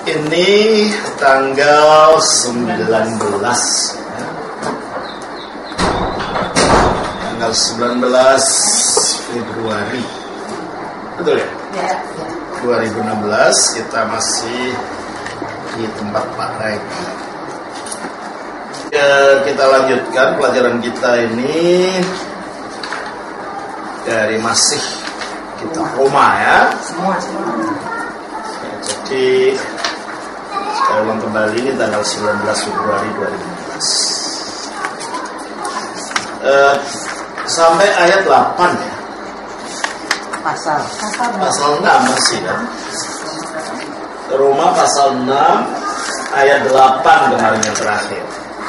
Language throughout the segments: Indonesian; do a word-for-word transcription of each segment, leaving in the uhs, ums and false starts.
Ini tanggal sembilan belas ya. Tanggal sembilan belas Februari. Betul ya? Ya. dua ribu enam belas kita masih di tempat Pak Rek. Ya, kita lanjutkan pelajaran kita ini dari masih kita Roma ya. Semua semua. Ya, jadi saya ulang kembali ini tanggal sembilan belas Februari dua ribu enam belas. Uh, sampai ayat delapan ya. Pasal. Pasal. Pasal enam masih kan. Roma pasal enam ayat delapan kemarin yang terakhir.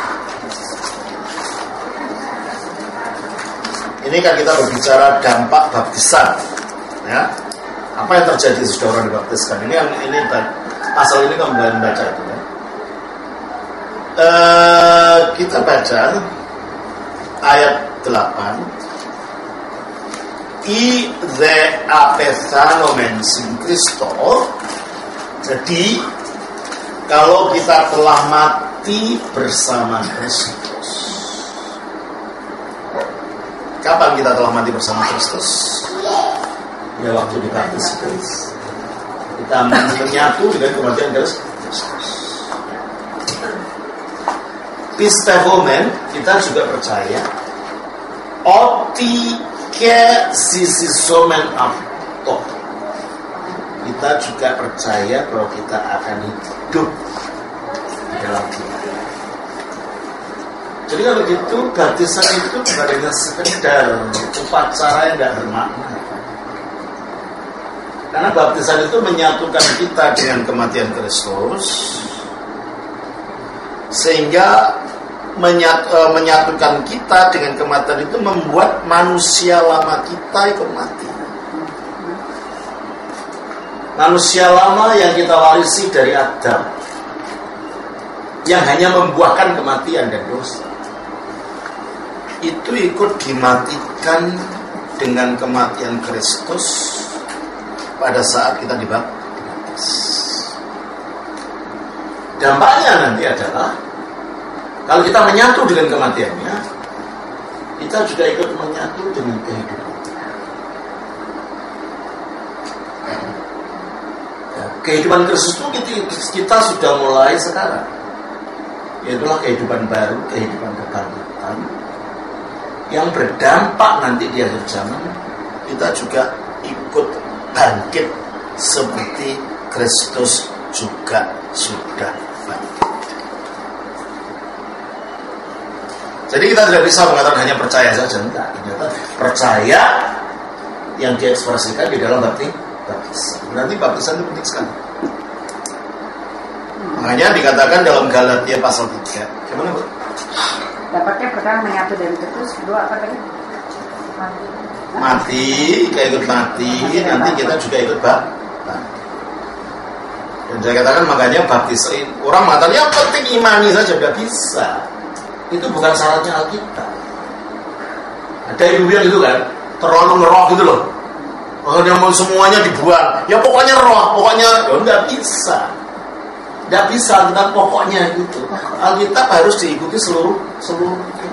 Ini kan kita berbicara dampak baptisan, ya. Apa yang terjadi sesudah orang dibaptiskan? Ini yang ini pasal ini kan membaca itu, ya. E, kita baca ayat delapan. I the apethanomen sin Christo. Jadi kalau kita telah mati bersama Kristus. Kapan kita telah mati bersama Kristus? Ya waktu dibaptiskan. Kita menyatu dengan kematian Kristus. Pistehomen kita juga percaya. Oti ke sisisomen apto. Kita juga percaya bahwa kita akan hidup di dalam dia. Jadi kalau gitu baptisan itu bukan hanya sekedar upacara yang tidak bermakna. Karena baptisan itu menyatukan kita dengan kematian Kristus, sehingga menyat, e, menyatukan kita dengan kematian itu membuat manusia lama kita ikut mati. Manusia lama yang kita warisi dari Adam, yang hanya membuahkan kematian dan dosa, itu ikut dimatikan dengan kematian Kristus pada saat kita dibaptis. Dampaknya nanti adalah kalau kita menyatu dengan kematiannya, kita juga ikut menyatu dengan kehidupan. Kehidupan Kristus itu kita, kita sudah mulai sekarang. Yaitulah kehidupan baru, kehidupan kebangkitan yang berdampak nanti di akhir zaman. Kita juga ikut bangkit seperti Kristus juga sudah bangkit. Jadi kita tidak bisa mengatakan hanya percaya saja, enggak. Ternyata percaya yang diekspresikan di dalam baptis. Berarti baptisan itu penting sekali. Makanya dikatakan dalam Galatia pasal tiga. Gimana, Bu? Dapatnya pertama menyatu dari Kristus, kedua apa tadi? Mati. Mati, kita ikut mati, nanti kita juga ikut baptis. Dan saya katakan makanya baptis. Orang mengatakan yang penting imani saja, tidak bisa. Itu bukan syaratnya Alkitab. Ada ibu yang itu kan, terlalu ngeroh gitu loh. Kalau dia mau semuanya dibuang, ya pokoknya roh, pokoknya, ya nggak bisa. Nggak bisa, kita pokoknya gitu. Alkitab harus diikuti seluruh seluruh.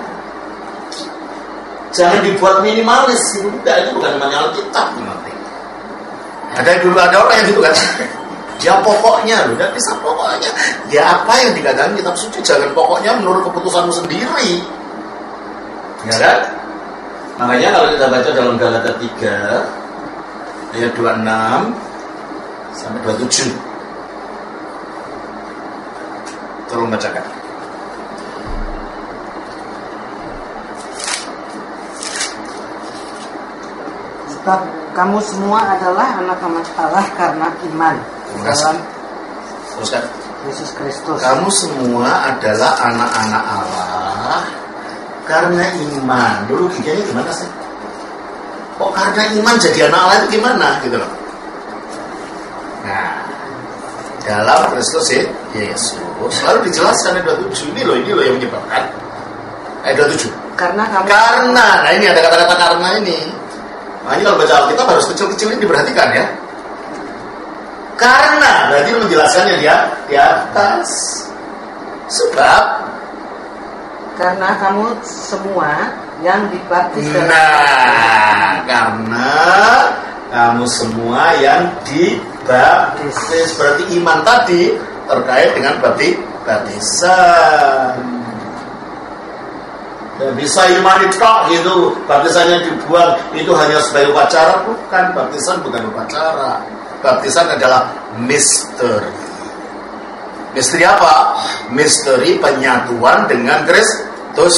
Jangan dibuat minimalis, enggak, itu bukan namanya Alkitab nanti. Ada dulu ada orang yang gitu kan. Ya pokoknya, lu nggak bisa pokoknya. Ya apa yang dikatakan kitab suci, jangan pokoknya menurut keputusanmu sendiri. Ya kan? Makanya kalau kita baca dalam Galatia tiga ayat dua puluh enam sampai dua puluh tujuh. Tolong bacakan. Sebab kamu semua adalah anak-anak Allah karena iman dalam Teruskan. Yesus Kristus. Kamu semua adalah anak-anak Allah karena iman. Dulu giganya gimana sih? Kok karena iman jadi anak Allah itu gimana gitu loh. Nah, dalam Kristus ya, Yesus selalu dijelaskan ayat dua puluh tujuh. Ini loh, ini loh yang menyebabkan. Ayat dua puluh tujuh. Karena kamu Karena, nah ini ada kata-kata karena ini. Nah ini kalau baca Alkitab harus kecil-kecil ini diperhatikan ya. Karena berarti menjelaskannya dia di atas. Sebab karena kamu semua yang dibaptis dalam Nah, karena kamu semua yang dibaptis. Berarti iman tadi terkait dengan bapti, baptisan. Ya, bisa iman itu gitu, baptisannya dibuang itu hanya sebagai upacara. Bukan, baptisan bukan upacara. Baptisan adalah misteri. Misteri apa? Misteri penyatuan dengan Kristus.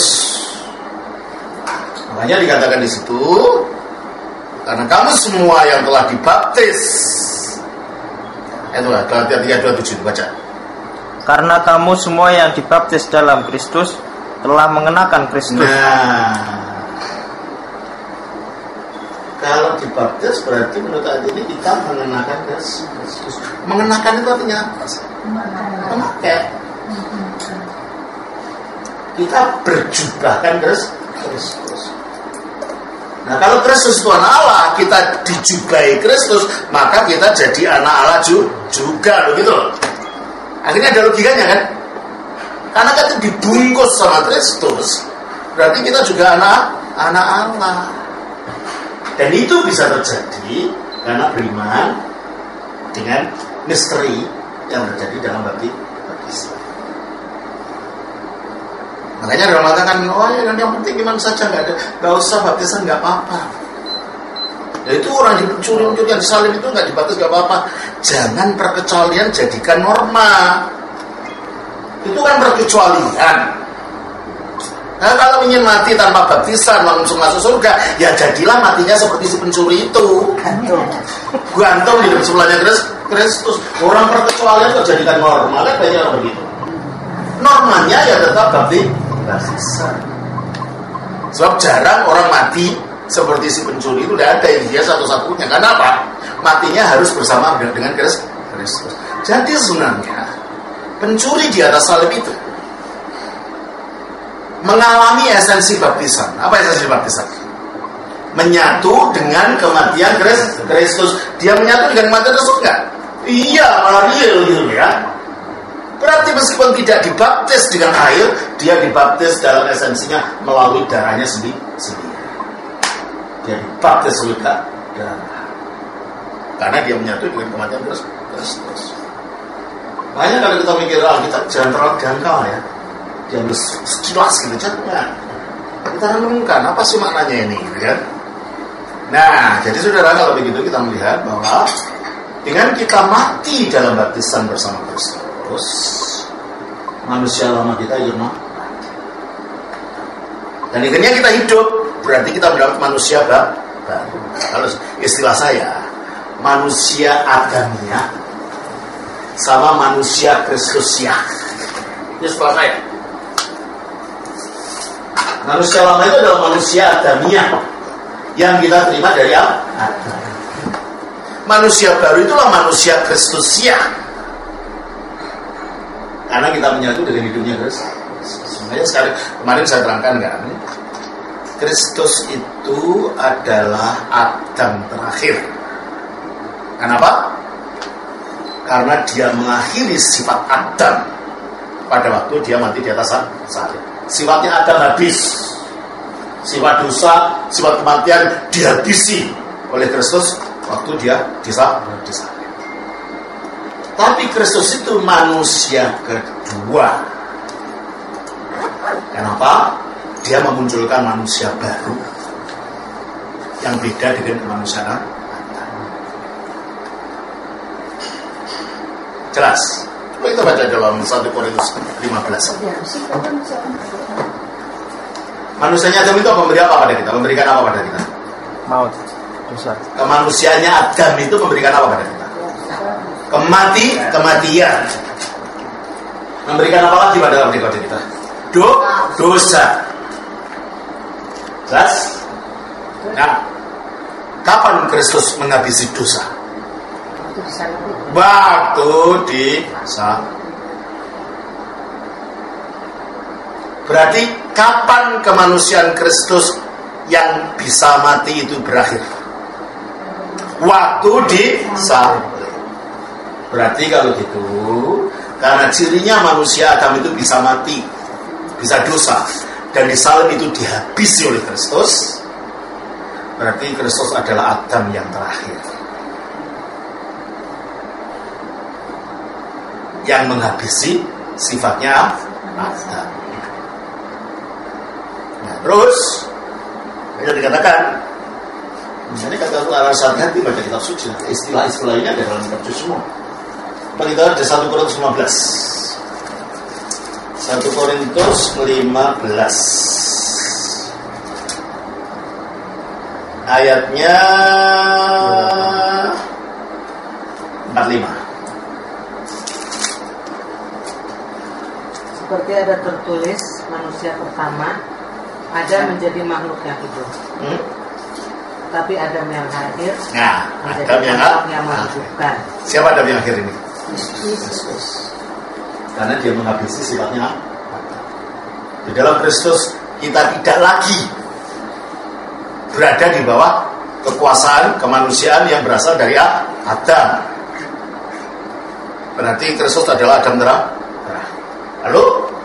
Makanya dikatakan di situ, karena kamu semua yang telah dibaptis. Itulah Galatia tiga dua puluh tujuh, baca. Karena kamu semua yang dibaptis dalam Kristus telah mengenakan Kristus. Nah, kalau dibaptis berarti menurut ayat ini kita mengenakan Kristus. Mengenakan itu artinya apa? Memakai. Kita berjubahkan Kristus. Nah, kalau Kristus Tuhan Allah, kita dijubahi Kristus, maka kita jadi anak Allah juga, begitu loh. Akhirnya ada logikanya kan? Karena kita dibungkus sama Kristus, berarti kita juga anak anak Allah. Dan itu bisa terjadi karena beriman dengan misteri yang terjadi dalam baptisan. Makanya ada orang mengatakan, oh ya, yang penting iman saja, nggak ada, nggak usah baptisan, nggak apa-apa. Ya itu orang dicuri-curi yang disalib itu nggak dibaptis nggak apa-apa. Jangan perkecualian jadikan norma. Itu kan perkecualian. Nah, kalau ingin mati tanpa baptisan langsung masuk surga, ya jadilah matinya seperti si pencuri itu. Gantung, gantung di sebelahnya Kristus. Orang perkecualian kok jadikan norma, kan banyak orang begitu. Normanya ya tetap baptisan. Sebab jarang orang mati seperti si pencuri itu, tidak ada yang dia satu-satunya. Kenapa? Matinya harus bersama dengan Kristus. Jadi sebenarnya pencuri di atas salib itu mengalami esensi baptisan. Apa esensi baptisan? Menyatu dengan kematian Kristus. Dia menyatu dengan kematian Kristus enggak? Iya, malah real gitu ya. Berarti meskipun tidak dibaptis dengan air, dia dibaptis dalam esensinya melalui darahnya sendiri. Dia dibaptis oleh darah. Karena dia menyatu dengan kematian Kristus. Makanya kalau kita mikir Alkitab jangan terlalu dangkal ya. Dia harus sekilas gitu, jangan. Kita renungkan apa sih maknanya ini, gitu kan? Nah, jadi saudara, kalau begitu kita melihat bahwa dengan kita mati dalam baptisan bersama Kristus, manusia lama kita hidup mati. Dan akhirnya kita hidup, berarti kita mendapat manusia baru. Kalau istilah saya, manusia Adamia sama manusia Kristusia. Ini istilah saya. Manusia lama itu adalah manusia Adamia yang kita terima dari Adam. Manusia baru itulah manusia Kristusia, karena kita menyatu dengan hidupnya Kristus. Sebenarnya sekali kemarin saya terangkan kan, Kristus itu adalah Adam terakhir. Kenapa? Karena dia mengakhiri sifat Adam pada waktu dia mati di atas salib. Sifatnya Adam habis. Sifat dosa, sifat kematian dihabisi oleh Kristus waktu dia disalib. Tapi Kristus itu manusia kedua. Kenapa? Dia memunculkan manusia baru yang beda dengan kemanusiaan. Jelas? Coba kita baca dalam satu Korintus lima belas. Manusianya Adam itu memberi apa pada kita? Memberikan apa pada kita? Maut, dosa. Kemanusiaannya Adam itu memberikan apa pada kita? Kemati, kematian. Memberikan apa lagi pada dalam diri kita? Do, dosa. Jelas? Nah, kapan Kristus menghabisi dosa? Waktu di salib. Berarti kapan kemanusiaan Kristus yang bisa mati itu berakhir? Waktu di salib. Berarti kalau gitu, karena cirinya manusia Adam itu bisa mati, bisa dosa, dan disalib itu dihabisi oleh Kristus, berarti Kristus adalah Adam yang terakhir, yang menghabisi sifatnya Adam. Nah, terus bisa dikatakan, misalnya kata alasan hati baca kitab suci, istilah-istilah ini ada dalam kitab suci semua. Kita ada satu Korintus lima belas. satu Korintus lima belas. Ayatnya empat puluh lima. Seperti ada tertulis, manusia pertama Adam menjadi makhluk yang hidup. Hmm? Tapi Adam yang akhir nah, menjadi Adam yang, makhluk yang menghidupkan. Siapa Adam yang akhir ini? Kristus. Karena dia menghabisi sifatnya. Di dalam Kristus kita tidak lagi berada di bawah kekuasaan kemanusiaan yang berasal dari Adam. Berarti Kristus adalah Adam terakhir. Lalu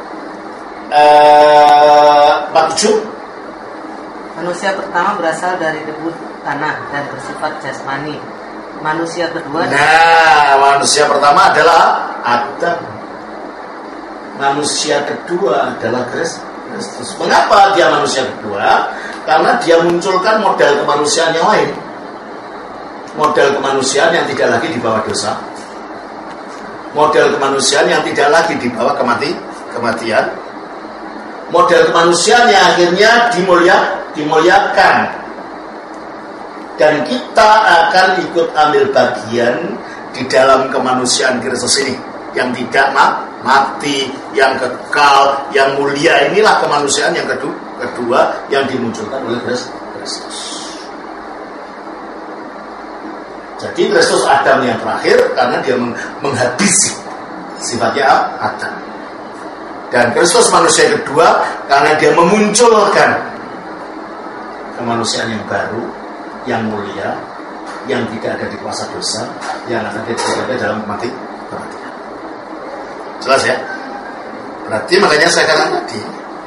eh, empat puluh tujuh. Manusia pertama berasal dari debu tanah dan bersifat jasmani. Manusia kedua. Nah, manusia pertama adalah Adam. Manusia kedua adalah Kristus. Mengapa dia manusia kedua? Karena dia munculkan model kemanusiaan yang lain. Model kemanusiaan yang tidak lagi di bawah dosa. Model kemanusiaan yang tidak lagi di bawah kemati, kematian. Model kemanusiaan yang akhirnya dimulia, dimuliakan. Dan kita akan ikut ambil bagian di dalam kemanusiaan Kristus ini, yang tidak mati, yang kekal, yang mulia. Inilah kemanusiaan yang kedua, kedua yang dimunculkan oleh Kristus. Jadi Kristus Adam yang terakhir karena dia menghabisi sifatnya Adam. Dan Kristus manusia kedua karena dia memunculkan kemanusiaan yang baru, yang mulia, yang tidak ada di kuasa dosa, yang akan ada dalam mati kematian. Jelas ya? Berarti makanya saya katakan tadi,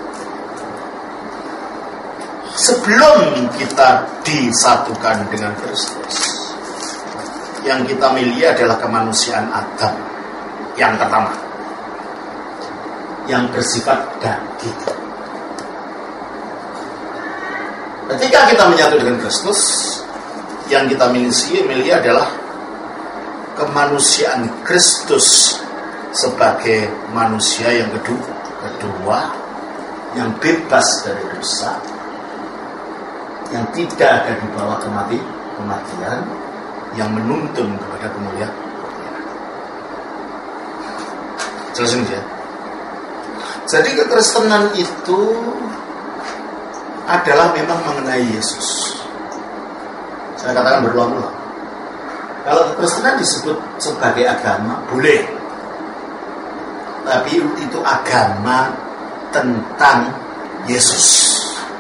sebelum kita disatukan dengan Kristus, yang kita miliki adalah kemanusiaan Adam yang pertama, yang bersifat daging. Ketika kita menyatu dengan Kristus, yang kita miliki, miliki adalah kemanusiaan Kristus sebagai manusia yang kedua, kedua yang bebas dari dosa, yang tidak ada di bawah kemati, kematian, yang menuntun kepada kemuliaan. Jelas ini ya. Jadi kekristenan itu adalah memang mengenai Yesus. Saya katakan berulang-ulang. Kalau kekristenan disebut sebagai agama, boleh. Tapi itu agama tentang Yesus.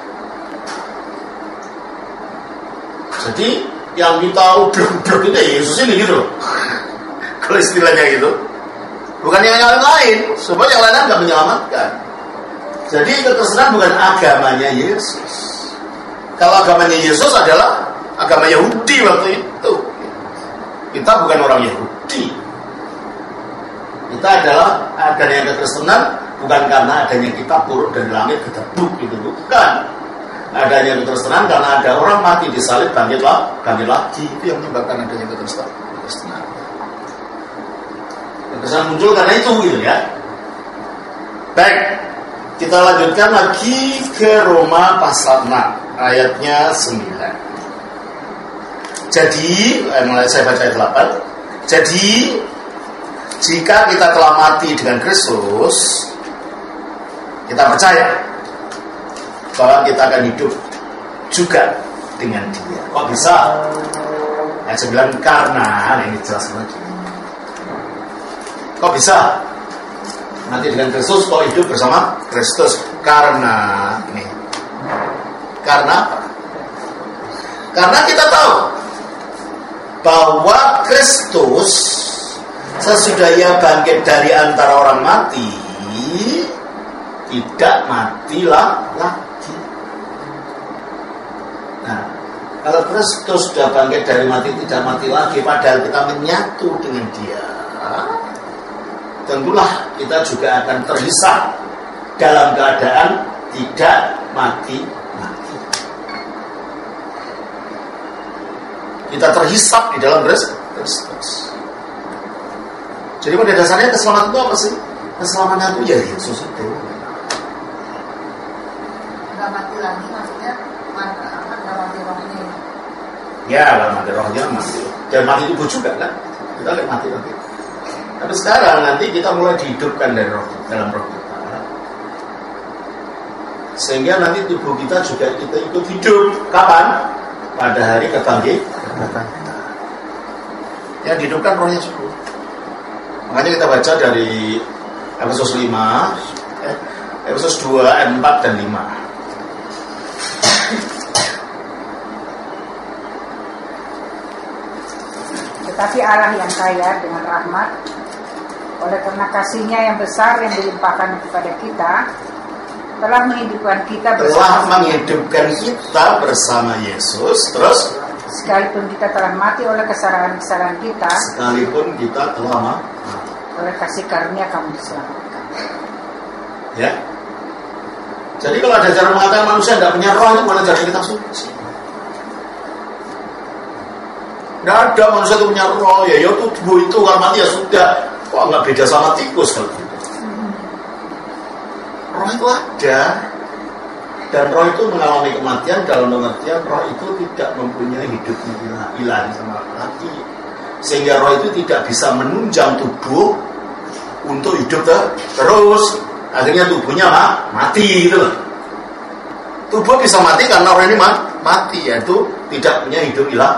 Jadi yang kita ublek-ublek itu ya Yesus ini gitu. Kalau istilahnya gitu. Bukan yang lain-lain, supaya yang lain nggak menyelamatkan. Jadi kekristenan bukan agamanya Yesus. Kalau agamanya Yesus adalah agama Yahudi waktu itu. Kita bukan orang Yahudi. Kita adalah adanya kekristenan bukan karena adanya kitab turun dari langit ke debu, itu bukan. Adanya kekristenan karena ada orang mati disalib bangkitlah, bangkit lagi, itu yang menyebabkan adanya kekristenan. Kekristenan muncul karena itu, gitu ya. Baik, kita lanjutkan lagi ke Roma pasal enam ayatnya sembilan. Jadi, mulai saya baca ayat delapan. Jadi, jika kita telah mati dengan Kristus, kita percaya bahwa kita akan hidup juga dengan Dia. Kok bisa? Ayat sembilan, karena, nah ini jelas lagi. Kok bisa? Mati dengan Kristus, kok hidup bersama Kristus? Karena, ini. Karena apa? Karena kita tahu bahwa Kristus Sesudah ia bangkit dari antara orang mati, tidak matilah lagi. Nah, kalau Kristus sudah bangkit dari mati tidak mati lagi, padahal kita menyatu dengan Dia, tentulah kita juga akan terhisap dalam keadaan tidak mati lagi. Kita terhisap di dalam Kristus. Jadi pada dasarnya keselamatan itu apa sih? Keselamatan itu ya Yesus itu. Nggak mati lagi maksudnya nggak mati rohnya. Ya, nggak mati rohnya mati. Dan mati tubuh juga kan? Kita lihat mati lagi. Tapi sekarang nanti kita mulai dihidupkan dari roh dalam roh kita. Sehingga nanti tubuh kita juga kita ikut hidup. Kapan? Pada hari kebangkitan. Yang dihidupkan rohnya sepuluh. Makanya kita baca dari Efesus lima, eh, Efesus dua, ayat empat dan lima. Tetapi Allah yang kaya dengan rahmat, oleh karena kasih-Nya yang besar yang dilimpahkan kepada kita, telah menghidupkan kita bersama telah menghidupkan kita bersama Yesus. Terus sekalipun kita telah mati oleh kesalahan-kesalahan kita, sekalipun kita telah mati, oleh kasih karunia kamu diselamatkan. Ya. Jadi kalau ada cara mengatakan manusia tidak punya roh, itu mana jadi kita suci? Tidak ada manusia itu punya roh. Ya, ya tubuh itu kalau mati ya sudah. Kok nggak beda sama tikus kalau gitu? Roh itu ada. Dan roh itu mengalami kematian dalam pengertian roh itu tidak mempunyai hidupnya ilahi sama lagi. Sehingga roh itu tidak bisa menunjang tubuh untuk hidup terus. Akhirnya tubuhnya mati gitu loh. Tubuh bisa mati karena roh ini mati, yaitu tidak punya hidup ilahi.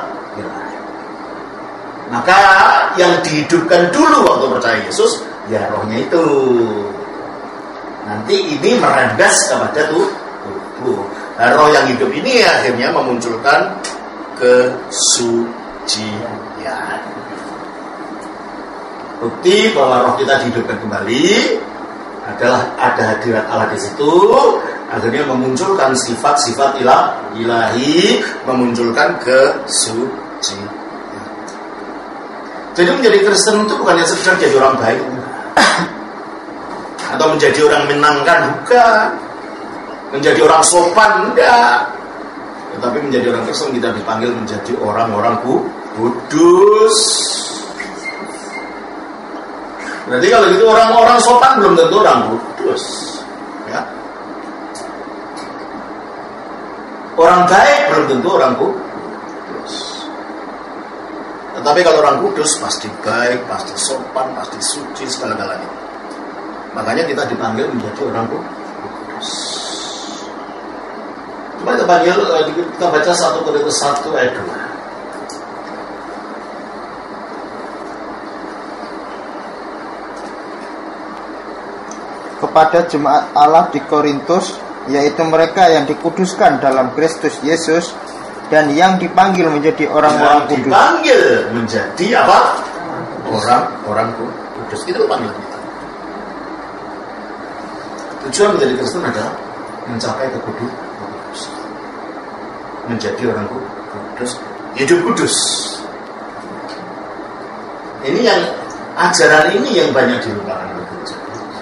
Maka yang dihidupkan dulu waktu percaya Yesus, ya rohnya itu. Nanti ini merembes kepada tubuh. Nah, roh yang hidup ini akhirnya memunculkan kesucian. Bukti bahwa roh kita dihidupkan kembali adalah ada hadirat Allah di situ, akhirnya memunculkan sifat-sifat ilah, ilahi, memunculkan kesucian. Jadi menjadi Kristen itu bukannya sekedar jadi orang baik atau menjadi orang menyenangkan, bukan. Menjadi orang sopan, enggak. Tetapi menjadi orang Kristen kita dipanggil menjadi orang-orang kudus. Berarti kalau gitu orang-orang sopan belum tentu orang kudus, ya. Orang baik belum tentu orang kudus. Tetapi kalau orang kudus pasti baik, pasti sopan, pasti suci segala-galanya. Makanya kita dipanggil menjadi orang kudus. Coba kita panggil, kita baca satu Korintus satu ayat dua. Kepada jemaat Allah di Korintus, yaitu mereka yang dikuduskan dalam Kristus Yesus dan yang dipanggil menjadi orang-orang kudus. Dipanggil menjadi apa? Orang-orang kudus. Itu panggilan kita. Tujuan menjadi Kristen adalah mencapai kekudusan. Menjadi orang kudus, hidup kudus. Ini yang ajaran ini yang banyak dilupakan oleh gereja.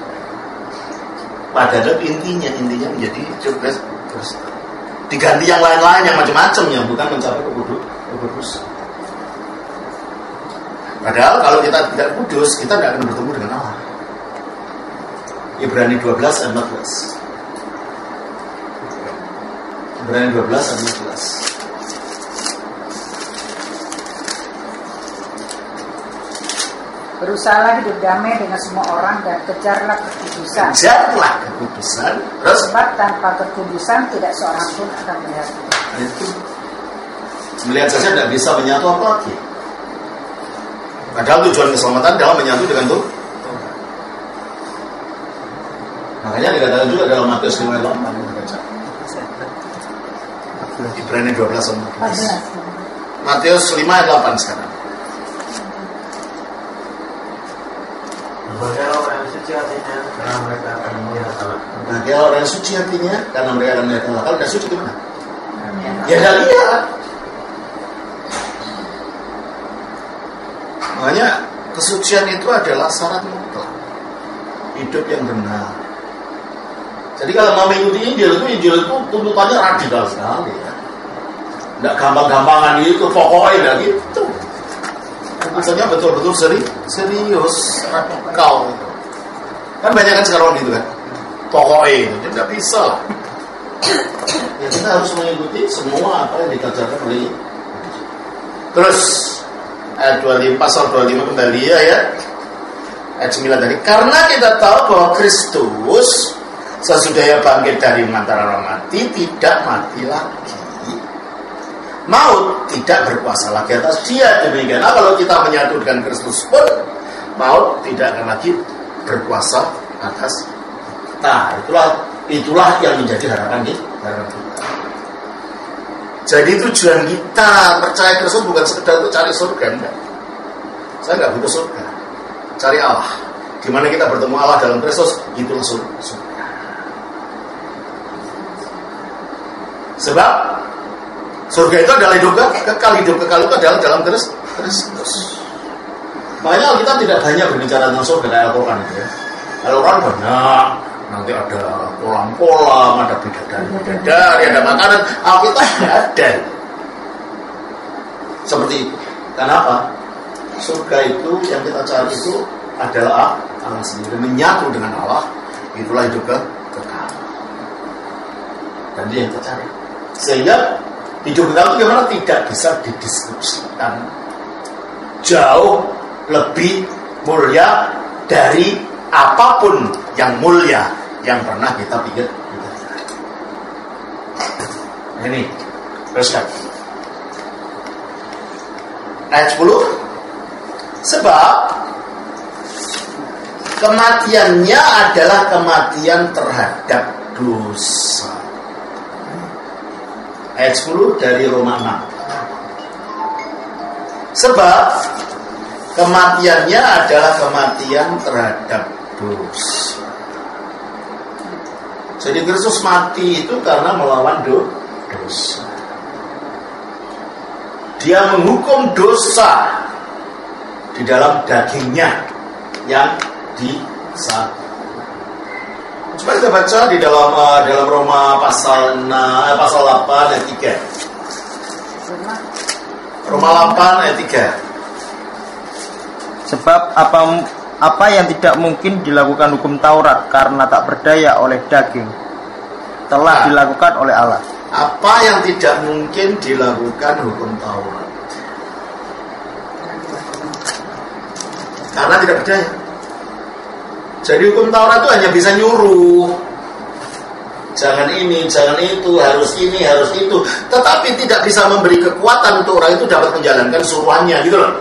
Padahal intinya intinya menjadi hidup Kristen. Diganti yang lain-lain yang macam-macam yang bukan mencapai kekudusan. Padahal kalau kita tidak kudus, kita tidak akan bertemu dengan Allah. Ibrani dua belas ayat empat belas. Ibrani dua belas ayat empat belas. Berusahalah hidup damai dengan semua orang dan kejarlah kekudusan. Kejarlah kekudusan. Terus sebab tanpa kekudusan tidak seorang pun akan melihat. Itu melihat saja tidak bisa menyatu apa lagi. Padahal tujuan keselamatan adalah menyatu dengan Tuhan. Makanya dikatakan juga dalam Matius lima ayat delapan. Ibrani dua belas ayat empat belas. Matius lima ayat delapan sekarang. suci hatinya karena mereka akan melihat Allah. Nah, dia orang yang suci hatinya karena mereka akan melihat Allah. Kalau tidak suci gimana? Ya tidak lihat. Makanya kesucian itu adalah syarat mutlak hidup yang benar. Jadi kalau mau mengikuti Injil itu, Injil itu tuntutannya radikal sekali ya. Tidak gampang-gampangan gitu, pokoknya gitu. Misalnya betul-betul seri, serius, radikal. Kan banyak kan sekarang gitu kan, pokoknya itu, jadi tidak bisa lah. Ya kita harus mengikuti semua apa yang dikerjakan oleh. Terus ayat dua puluh lima, pasal dua puluh lima kembali ya, ya. Ayat sembilan tadi, karena kita tahu bahwa Kristus sesudahnya bangkit dari antara orang mati tidak mati lagi. Maut tidak berkuasa lagi atas dia. Demikian kalau kita menyatu dengan Kristus pun, maut tidak akan lagi berkuasa atas kita. Itulah itulah yang menjadi harapan kita. Jadi tujuan kita percaya Kristus bukan sekedar untuk cari surga, enggak. Saya enggak butuh surga, cari Allah. Di mana kita bertemu Allah dalam Kristus, itulah surga. Sebab surga itu adalah hidup kekal, hidup kekal itu adalah dalam Kristus. Makanya kita tidak banyak berbicara tentang surga kayak Al-Quran itu ya. Al-Quran banyak, nanti ada kolam-kolam, ada bidadari-bidadari, ada makanan. Alkitab tidak ada. Seperti itu. Kenapa? Surga itu yang kita cari itu adalah Allah sendiri, menyatu dengan Allah. Itulah hidup kekal. Dan dia yang kita cari. Sehingga hidup kekal itu gimana? Tidak bisa didiskusikan. Jauh lebih mulia dari apapun yang mulia yang pernah kita pikir. Ini teruskan ayat sepuluh. Sebab kematiannya adalah kematian terhadap dosa. Ayat sepuluh dari Roma enam. Sebab kematiannya adalah kematian terhadap dosa. Jadi Kristus mati itu karena melawan dosa. Dia menghukum dosa di dalam dagingnya yang disalib. Coba kita baca di dalam uh, dalam Roma pasal enam, pasal delapan ayat tiga. Roma delapan ayat tiga. Sebab apa apa yang tidak mungkin dilakukan hukum Taurat karena tak berdaya oleh daging telah nah, dilakukan oleh Allah. Apa yang tidak mungkin dilakukan hukum Taurat karena tidak berdaya. Jadi hukum Taurat itu hanya bisa nyuruh, jangan ini, jangan itu, harus ini, harus itu, tetapi tidak bisa memberi kekuatan untuk orang itu dapat menjalankan suruhannya, gitu loh.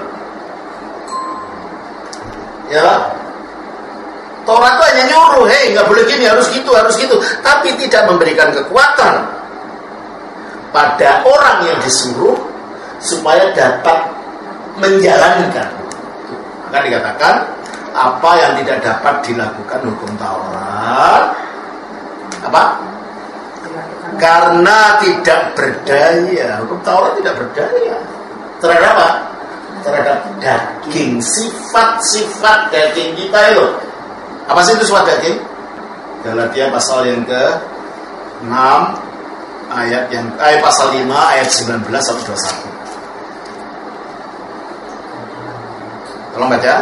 Ya, Taurat itu hanya nyuruh, hei nggak boleh gini, harus gitu, harus gitu, tapi tidak memberikan kekuatan pada orang yang disuruh supaya dapat menjalankan. Maka dikatakan apa yang tidak dapat dilakukan hukum Taurat, apa? Karena tidak berdaya. Hukum Taurat tidak berdaya terhadap apa? Terhadap daging, sifat-sifat daging kita itu. Apa sih itu sifat daging? Galatia pasal yang ke enam ayat yang ayat pasal lima ayat sembilan belas sampai dua puluh satu. Tolong baca.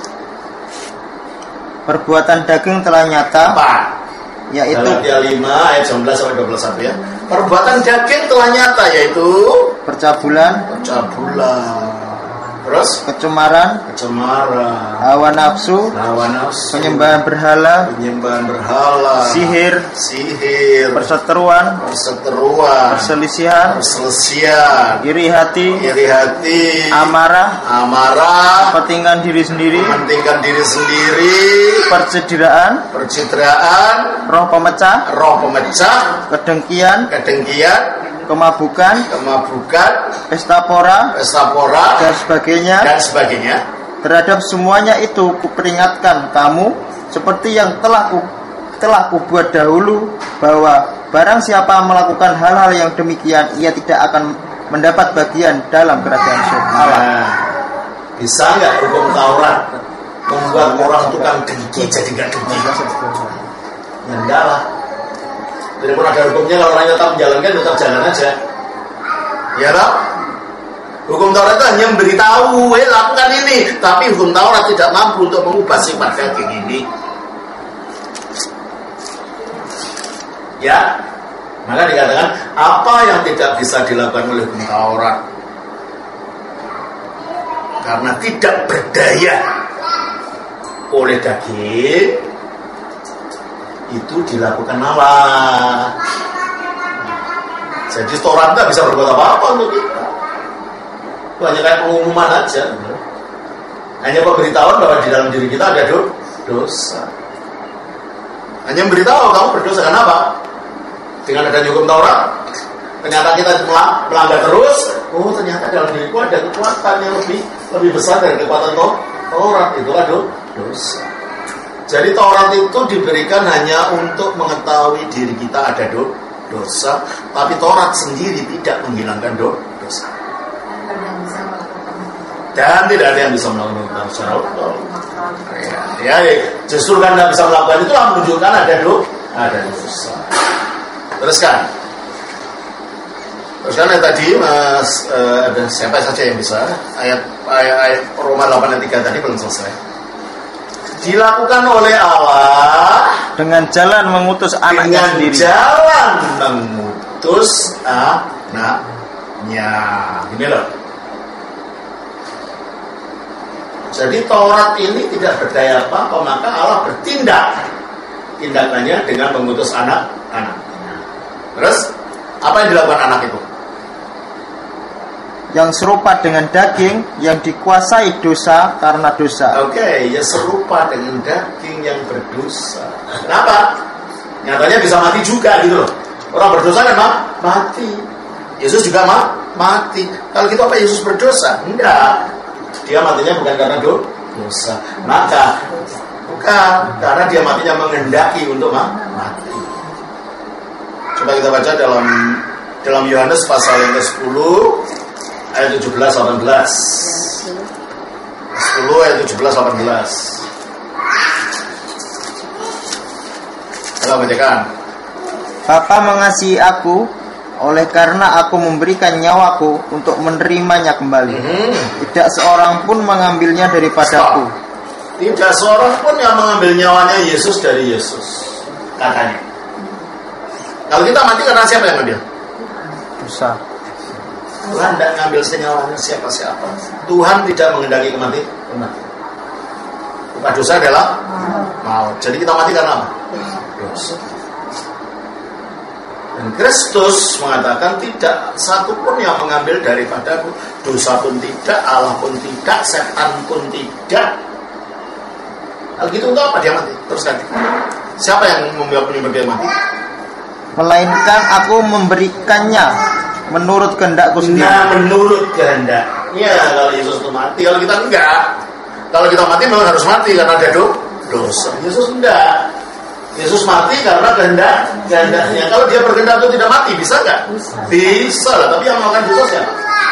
Perbuatan daging telah nyata, apa? Yaitu Galatia lima ayat sembilan belas sampai dua puluh satu ya. Perbuatan daging telah nyata, yaitu percabulan, percabulan, terus kecemaran, kecemaran, hawa nafsu, hawa nafsu, penyembahan berhala, penyembahan berhala, sihir, sihir, perseteruan, perseteruan, perselisihan, perselisihan, iri hati, iri hati, amarah, amarah, kepentingan diri sendiri, mementingkan diri sendiri, percederaan, percitraan, roh pemecah, roh pemecah, kedengkian, kedengkian, kemabukan, kemabukan, pesta pora, pesta pora, dan sebagainya. dan sebagainya. Terhadap semuanya itu kuperingatkan kamu seperti yang telah ku, telah kubuat dahulu, bahwa barang siapa melakukan hal-hal yang demikian, ia tidak akan mendapat bagian dalam kerajaan surga Allah. Nah, bisa nggak hukum Taurat membuat orang tukang dengki jadi nggak dengki? Ya enggak lah. Walaupun ada hukumnya, kalau orang tetap menjalankan, tetap jalan aja. Ya tak? Hukum Taurat itu hanya memberitahu, eh lakukan ini. Tapi hukum Taurat tidak mampu untuk mengubah sifat daging ini. Ya, maka dikatakan apa yang tidak bisa dilakukan oleh hukum Taurat karena tidak berdaya oleh daging, itu dilakukan Allah. Jadi Taurat tidak bisa berbuat apa-apa untuk kita. Itu hanya kayak pengumuman aja. Hanya pemberitahuan bahwa di dalam diri kita ada dosa. Hanya memberitahu kamu berdosa. Kenapa? Dengan adanya hukum Taurat, ternyata kita melanggar terus. Oh, ternyata dalam diriku ada kekuatan yang lebih lebih besar dari kekuatan Taurat. Itulah dosa. Jadi Taurat itu diberikan hanya untuk mengetahui diri kita ada dosa, tapi Taurat sendiri tidak menghilangkan dosa. Dan tidak ada yang bisa melakukan secara utuh. Ya, ya, justru karena bisa melakukan itulah menunjukkan ada do, ada dosa. Teruskan. Teruskan yang tadi Mas uh, ada siapa saja yang bisa ayat ayat, ayat Roma delapan ayat tiga tadi belum selesai. Dilakukan oleh Allah dengan jalan mengutus anaknya dengan sendiri. jalan mengutus anaknya. Gini loh. Jadi Taurat ini tidak berdaya apa-apa, maka Allah bertindak tindakannya dengan mengutus anak-anak. Terus apa yang dilakukan anak itu? Yang serupa dengan daging yang dikuasai dosa karena dosa. Oke, okay, ya serupa dengan daging yang berdosa. Kenapa? Nyatanya bisa mati juga gitu loh. Orang berdosa kan ma- mati. Yesus juga ma- mati. Kalau gitu apa Yesus berdosa? Enggak. Dia matinya bukan karena dosa. Maka bukan karena dia matinya menghendaki untuk ma- mati. Coba kita baca dalam dalam Yohanes pasal yang ke-sepuluh ayat tujuh belas delapan belas. sepuluh ayat tujuh belas delapan belas. Kita bacakan. Bapa mengasihi aku oleh karena aku memberikan nyawaku untuk menerimanya kembali. Hmm. Tidak seorang pun mengambilnya daripadaku. Stop. Tidak seorang pun yang mengambil nyawanya Yesus dari Yesus, katanya. Kalau kita mati karena siapa yang ngambil? Dosa. Tuhan tidak ngambil senyawanya siapa-siapa. Tuhan tidak menghendaki kematian. Upah dosa adalah maut. Jadi kita mati karena apa? Dosa. Dan Kristus mengatakan tidak satu pun yang mengambil daripadaku. Dosa pun tidak, Allah pun tidak, setan pun tidak. Kalau gitu untuk apa dia mati? Terus kan, siapa yang membuat penyebab dia mati? Melainkan aku memberikannya menurut kehendakku sendiri. Nah, menurut kehendak. Ya, kalau Yesus itu mati, kalau kita enggak. Kalau kita mati memang harus mati karena ada do- dosa. Yesus enggak. Yesus mati karena kehendak kehendaknya. Kalau dia berkehendak itu tidak mati, bisa enggak? Bisa lah, tapi yang melakukan dosa siapa?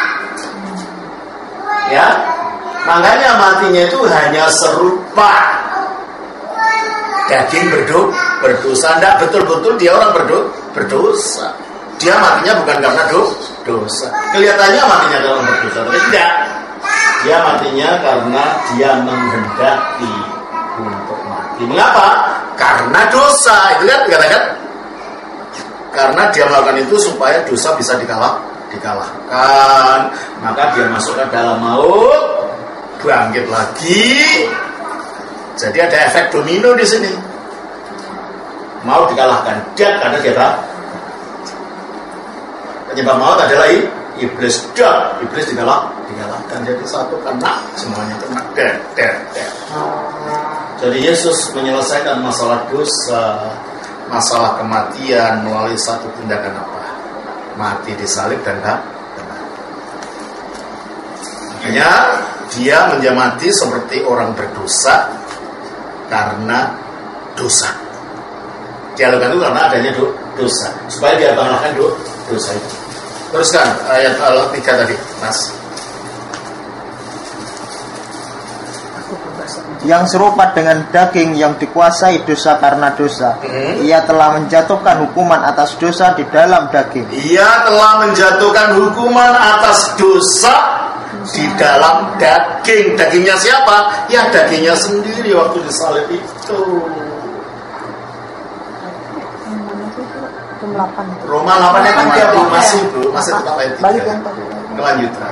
Ya, makanya matinya itu hanya serupa daging berdo, berdosa. Enggak betul-betul dia orang berdo, berdosa. Dia matinya bukan karena do, dosa. Kelihatannya matinya karena berdosa, tapi tidak. Dia matinya karena dia menghendaki untuk mati. Mengapa? Karena dosa. Itu kan dikatakan. Karena dia melakukan itu supaya dosa bisa dikalah, dikalahkan. Maka dia masuk ke dalam maut, bangkit lagi. Jadi ada efek domino di sini. Mau dikalahkan dan karena dia tak. Penyebab maut adalah iblis. Dan iblis dikalah, dikalahkan. Jadi satu kena semuanya kena. Der, der, der. Jadi Yesus menyelesaikan masalah dosa, masalah kematian melalui satu tindakan apa? Mati disalib dan tak. Makanya dia menjadi mati seperti orang berdosa karena dosa. Dia lakukan itu karena adanya do, dosa, supaya dia banggakan do, dosa itu. Teruskan ayat tiga tadi, Mas. Yang serupa dengan daging yang dikuasai dosa karena dosa. Hmm. Ia telah menjatuhkan hukuman atas dosa di dalam daging. Ia telah menjatuhkan hukuman atas dosa di dalam daging. Dagingnya siapa? Ya dagingnya sendiri waktu disalib itu. Roma delapan ayat tiga masih Bu, masih tetap ayat tiga. Kelanjutan.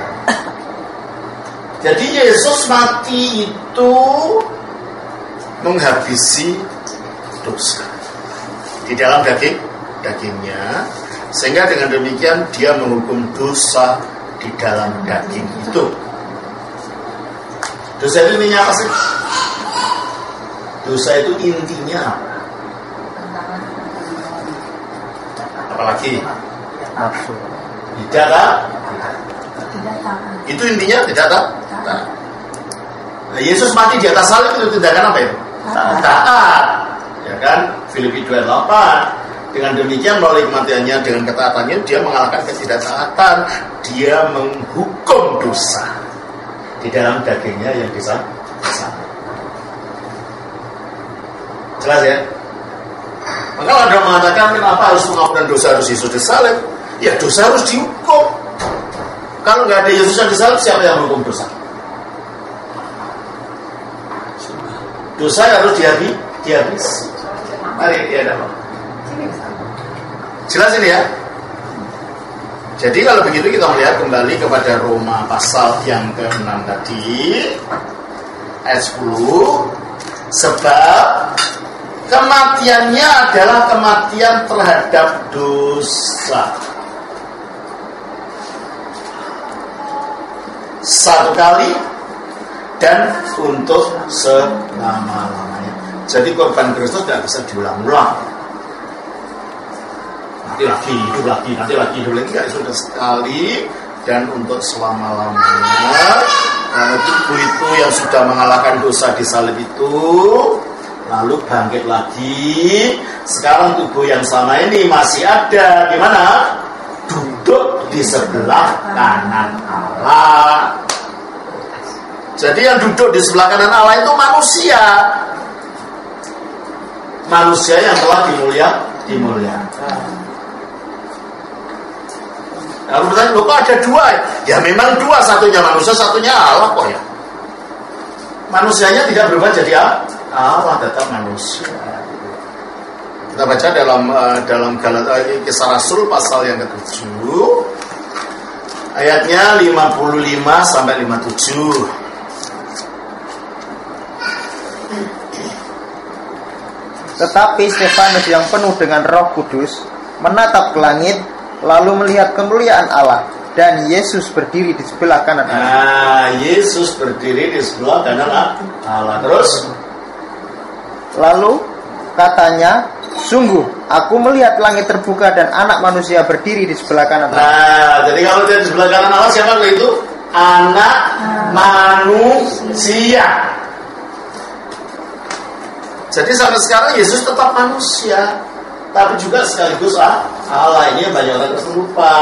Jadi Yesus mati itu menghabisi dosa di dalam daging dagingnya, sehingga dengan demikian dia menghukum dosa di dalam daging itu. Dosa itu intinya apa sih? Dosa itu intinya apalagi nafsu. Tidak tak? Itu intinya tidak tak? Nah, Yesus mati di atas salib itu tindakan apa itu? Taat. Ya kan? Filipi dua ayat delapan. Dengan demikian melalui kematiannya, dengan ketaatannya dia mengalahkan ketidaktaatan. Dia menghukum dosa di dalam dagingnya yang disalib. Jelas ya? Maka ada mengatakan kenapa harus mengampunan dosa harus Yesus disalib? Ya dosa harus dihukum. Kalau nggak ada Yesus yang disalib, siapa yang menghukum dosa? Dosa harus dihabis, dihabis. Mari dia ada. Jelas ini ya. Jadi kalau begitu kita melihat kembali kepada Roma pasal yang keenam tadi ayat sepuluh. Sebab kematiannya adalah kematian terhadap dosa. Satu kali dan untuk selama-lamanya. Jadi korban Kristus tidak bisa diulang-ulang. Nanti lagi, hidup lagi, nanti lagi, hidup lagi. Ya, sudah sekali dan untuk selama-lamanya. Karena tubuh itu yang sudah mengalahkan dosa di salib itu, lalu bangkit lagi. Sekarang tubuh yang sama ini masih ada. Gimana? Duduk di sebelah kanan Allah. Jadi yang duduk di sebelah kanan Allah itu manusia. Manusia yang telah dimulia, dimuliakan. Lalu bertanya, loh kok ada dua? Ya memang dua, satunya manusia, satunya Allah kok ya. Manusianya tidak berubah jadi Allah, tetap manusia. Kita baca dalam uh, dalam Galata, Kisah Rasul pasal yang ketujuh, ayatnya lima puluh lima sampai lima puluh tujuh. Tetapi Stefanus yang penuh dengan Roh Kudus menatap ke langit, lalu melihat kemuliaan Allah, dan Yesus berdiri di sebelah kanan Allah. Nah, Yesus berdiri di sebelah kanan Allah. Terus, lalu katanya, sungguh aku melihat langit terbuka dan anak manusia berdiri di sebelah kanan Allah. Nah, jadi kalau dia di sebelah kanan Allah, siapa itu? Anak manusia. Jadi sampai sekarang Yesus tetap manusia, tapi juga sekaligus Allah. Ini banyak orang terlupa.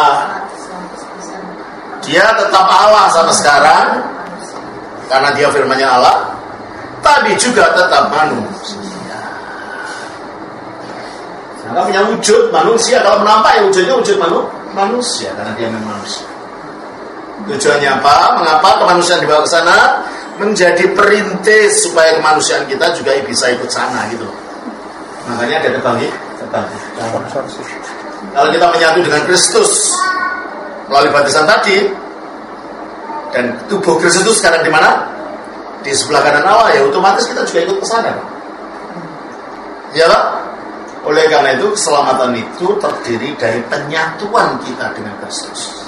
Dia tetap Allah sampai sekarang karena dia firman-Nya Allah, tapi juga tetap manusia. Karena punya wujud manusia. Kalau menampak ya wujudnya wujud manu, manusia karena dia memang manusia. Tujuannya apa? Mengapa kemanusiaan dibawa ke sana? Menjadi perintis supaya kemanusiaan kita juga bisa ikut sana gitu. Makanya ada terbagi, terbagi. Kalau kita menyatu dengan Kristus melalui baptisan tadi, dan tubuh Kristus itu sekarang di mana? Di sebelah kanan Allah, ya otomatis kita juga ikut ke sana. Ya Pak? Oleh karena itu keselamatan itu terdiri dari penyatuan kita dengan Kristus.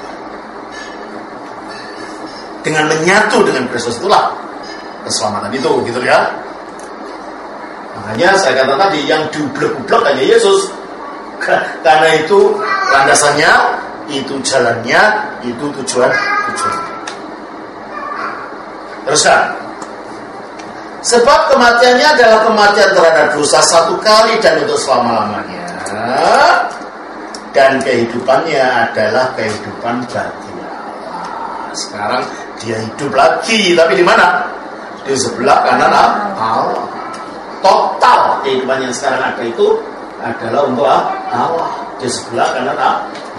Dengan menyatu dengan Kristus itulah keselamatan itu, gitu ya. Makanya saya kata tadi yang diublek-ublek hanya Yesus. Karena itu landasannya, itu jalannya, itu tujuan tujuan. Teruskan. Sebab kematiannya adalah kematian terhadap dosa satu kali dan untuk selama-lamanya. Dan kehidupannya adalah kehidupan bagi Allah. Sekarang dia hidup lagi, tapi di mana? Di sebelah kanan Allah. Total kehidupan yang sekarang ada itu adalah untuk Allah. Di sebelah kanan Allah.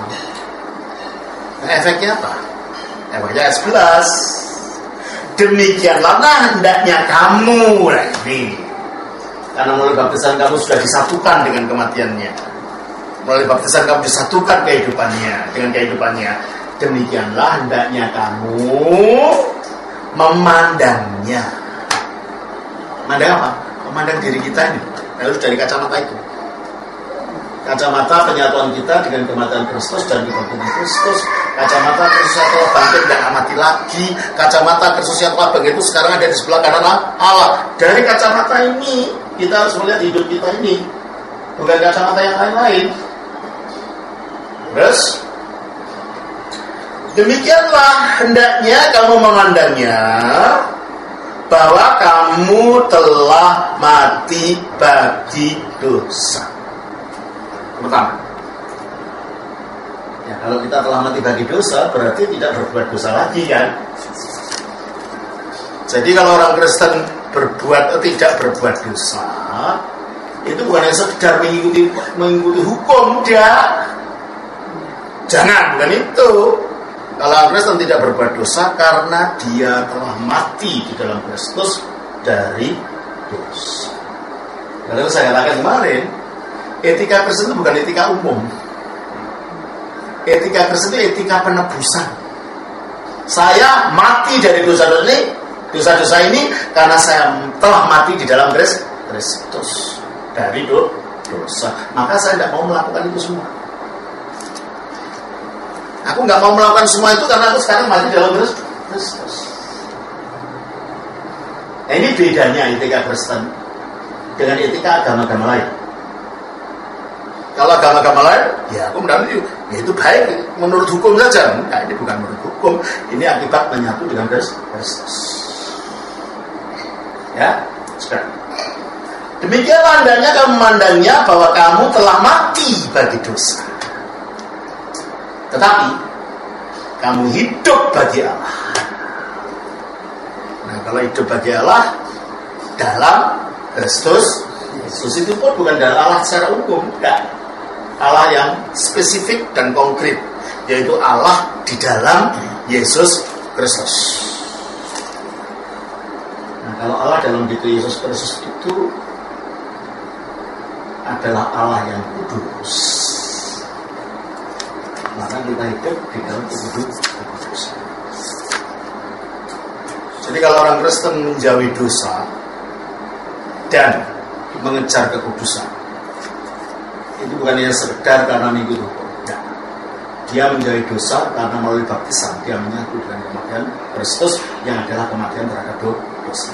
Nah, efeknya apa? Efeknya ayat sebelas. Demikianlah nah hendaknya kamu. Nah, ini. Karena melalui baptisan kamu sudah disatukan dengan kematiannya. Melalui baptisan kamu disatukan kehidupannya dengan kehidupannya. Demikianlah hendaknya kamu memandangnya. Memandang apa? Memandang diri kita ini. Harus dari kacamata itu. Kacamata penyatuan kita dengan kematian Kristus dan kebangkitan Kristus. Kacamata Kristus yang telah bangkit tidak akan mati lagi. Kacamata Kristus yang telah bangkit itu sekarang ada di sebelah kanan Allah. Dari kacamata ini kita harus melihat hidup kita ini, bukan kacamata yang lain-lain. Terus demikianlah hendaknya kamu memandangnya, bahwa kamu telah mati bagi dosa. Pertama, ya kalau kita telah mati bagi dosa, berarti tidak berbuat dosa lagi kan? Jadi kalau orang Kristen berbuat tidak berbuat dosa, itu bukan hanya sekedar mengikuti mengikuti hukum, tidak. Jangan, bukan itu. Kalau orang Kristen tidak berbuat dosa karena dia telah mati di dalam Kristus dari dosa. Lalu saya katakan kemarin, etika Kristen itu bukan etika umum. Etika Kristen itu etika penebusan. Saya mati dari dosa-dosa ini, dosa-dosa ini karena saya telah mati di dalam Kristus dari dosa. Maka saya tidak mau melakukan itu semua. Aku nggak mau melakukan semua itu karena aku sekarang mati dalam Kristus. Nah, ini bedanya etika Kristen dengan etika agama-agama lain. Kalau agama-agama lain, ya aku mendapat itu, ya itu baik menurut hukum saja. Nah, ini bukan menurut hukum, ini akibat menyatu dengan Kristus. Ya, sekarang. Demikianlah hendaknya kamu memandangnya bahwa kamu telah mati bagi dosa. Tetapi kamu hidup bagi Allah. Nah, kalau hidup bagi Allah dalam Kristus, Yesus itu pun bukan dalam Allah secara umum, enggak. Allah yang spesifik dan konkret, yaitu Allah di dalam Yesus Kristus. Nah, kalau Allah dalam diri Yesus Kristus itu adalah Allah yang kudus, maka kita hidup di dalam kekudusan. Jadi kalau orang Kristen menjauhi dosa dan mengejar kekudusan, itu bukan hanya sekedar karena mengikuti hukum. Nah, dia menjauhi dosa karena melalui baptisan dia menyatu dengan kematian Kristus yang adalah kematian terhadap dosa.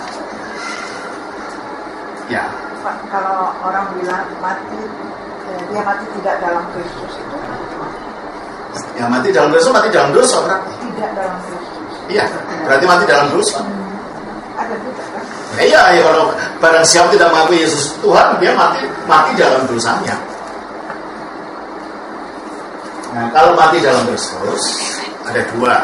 Ya. Pak, kalau orang bilang mati, eh, dia mati tidak dalam Kristus itu? Ya mati dalam dosa, mati dalam dosa berarti. Tidak dalam Kristus. Iya, berarti mati dalam dosa. Hmm. Ada juga kan? Nah, iya, ya kalau barang siapa tidak mengakui Yesus Tuhan, dia mati mati dalam dosanya. Nah, kalau mati dalam Kristus ada dua,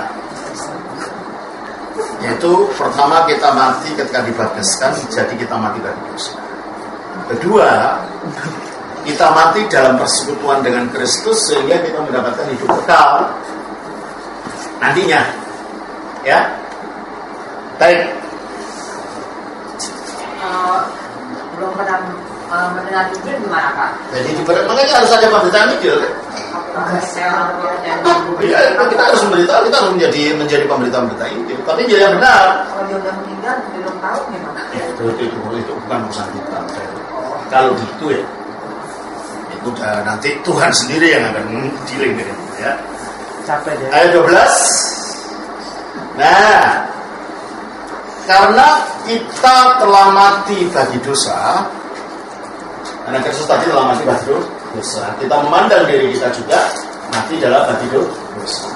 yaitu pertama kita mati ketika dibaptiskan, jadi kita mati dari dosa. Kedua, kita mati dalam persekutuan dengan Kristus sehingga kita mendapatkan hidup kekal nantinya. Ya, baik. Uh, belum pernah uh, mendengar Injil gimana Pak? Jadi makanya harus ada pemberitaan Injil kan? Iya, kita harus memberitahu, kita harus menjadi menjadi pemberita-pemberita Injil. Tapi Injil yang benar. Kalau dia udah meninggal belum tahu gimana? Ya, itu, itu, itu bukan urusan kita. Kalau gitu ya, itu udah nanti Tuhan sendiri yang akan dealing dengan itu ya. Capek deh. Ayat dua belas. Nah, karena kita telah mati bagi dosa, karena Kristus tadi telah mati bagi dosa, kita memandang diri kita juga mati dalam bagi dosa.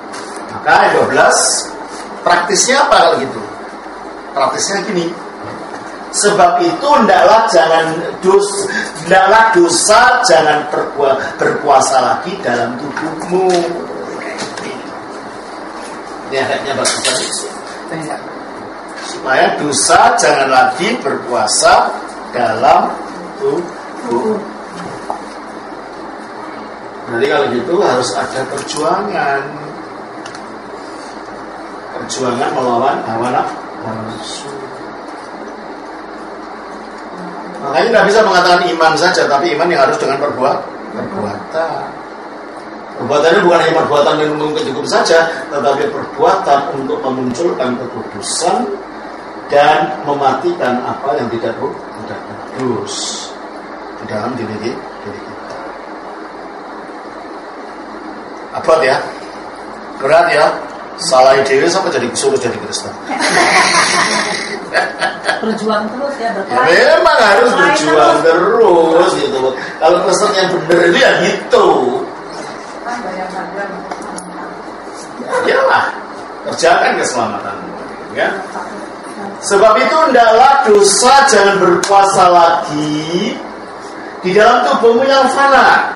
Maka ayat dua belas, praktisnya apa kalau gitu? Praktisnya gini, Sebab itu hendaklah jangan dos, hendaklah dosa jangan berkuasa lagi dalam tubuhmu. Ini ayatnya bagus itu. Supaya dosa jangan lagi berkuasa dalam tubuh. Jadi kalau gitu harus ada perjuangan. Perjuangan melawan hawa nafsu. Makanya tidak bisa mengatakan iman saja, tapi iman yang harus dengan perbuat, perbuatan. Perbuatannya bukan hanya perbuatan yang cukup saja, tetapi perbuatan untuk memunculkan kekudusan dan mematikan apa yang tidak tidak kudus di dalam diri diri kita. Abad ya, berat ya. Salah dewi sampai jadi suruh jadi Kristen. Berjuang terus ya, ya memang harus berjuang terus gitu. Kalau Kristen yang benar itu ya gitu. Ya iyalah, kerjakan keselamatan, ya. Sebab itu hendaklah dosa jangan berkuasa lagi di dalam tubuhmu yang fana,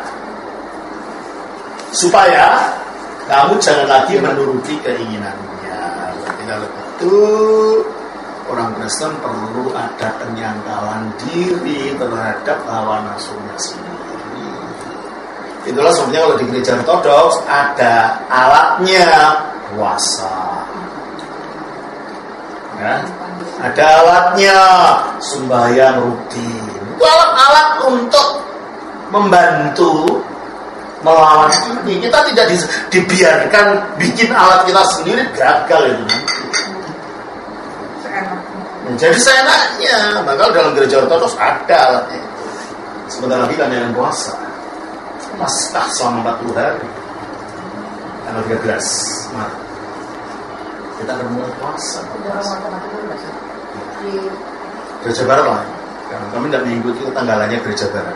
supaya kamu jangan lagi menuruti keinginannya. Kalau itu orang Kristen perlu ada penyangkalan diri terhadap hawa nafsunya sendiri. Itulah sebenarnya kalau di gereja ortodoks ada alatnya, puasa. Ya, ada alatnya, sembahyang rutin. Itu alat-alat untuk membantu melawan ini. Kita tidak di, dibiarkan bikin alat kita sendiri, gagal itu nanti. Nah, jadi seenaknya, maka dalam gereja ortodoks ada alatnya. Sebentar lagi kami akan puasa. Paskah selama empat puluh hari. Tanggal tiga belas Maret. Kita akan mulai puasa. Gereja Barat lah. Karena kami tidak mengikuti tanggalannya gereja Barat.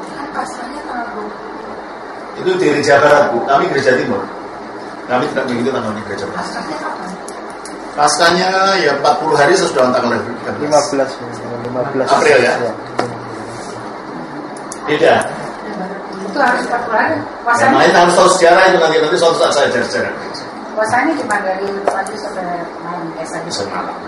Itu di gereja Barat, Bu. Kami gereja Timur. Kami tidak mengikuti tanggalnya gereja Barat. Paskahnya ya empat puluh hari sesudah tanggal lima belas April ya. Beda. Itu harus empat puluh hari. Yang lain harus tahu sejarah itu nanti nanti suatu saat saya ajar sejarah. Puasanya cuma dari pagi sampai malam biasanya. Bisa malam.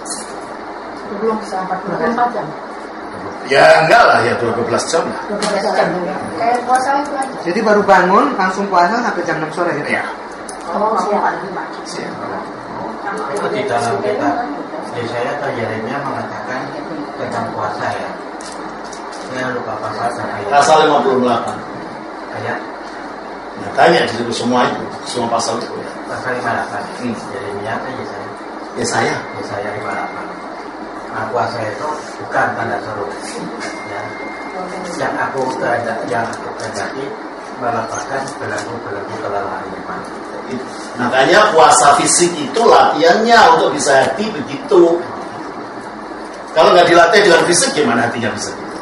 Belum bisa empat puluh jam. Ya enggak lah, ya dua belas jam lah. dua belas jam. Kayak puasa itu aja. Jadi baru bangun langsung puasa sampai jam enam sore gitu ya. Oh, siap lagi Pak. Siap. Itu di dalam kita, di saya atau Yeremia mengatakan tentang puasa ya. Saya lupa pasal ayat. Pasal lima puluh delapan. Ayat. Ya, tanya di situ semua itu, semua pasal itu ya. Pasal lima puluh delapan. Hmm. Yeremia atau Yesaya? Yesaya. Yesaya lima puluh delapan. Nah, puasa itu bukan tanda seru. Ya. Yang aku kehendak, yang aku kehendaki melepaskan belenggu-belenggu kelelahan iman. Makanya puasa fisik itu latihannya untuk bisa hati begitu. Kalau nggak dilatih dengan fisik, gimana hatinya bisa gitu?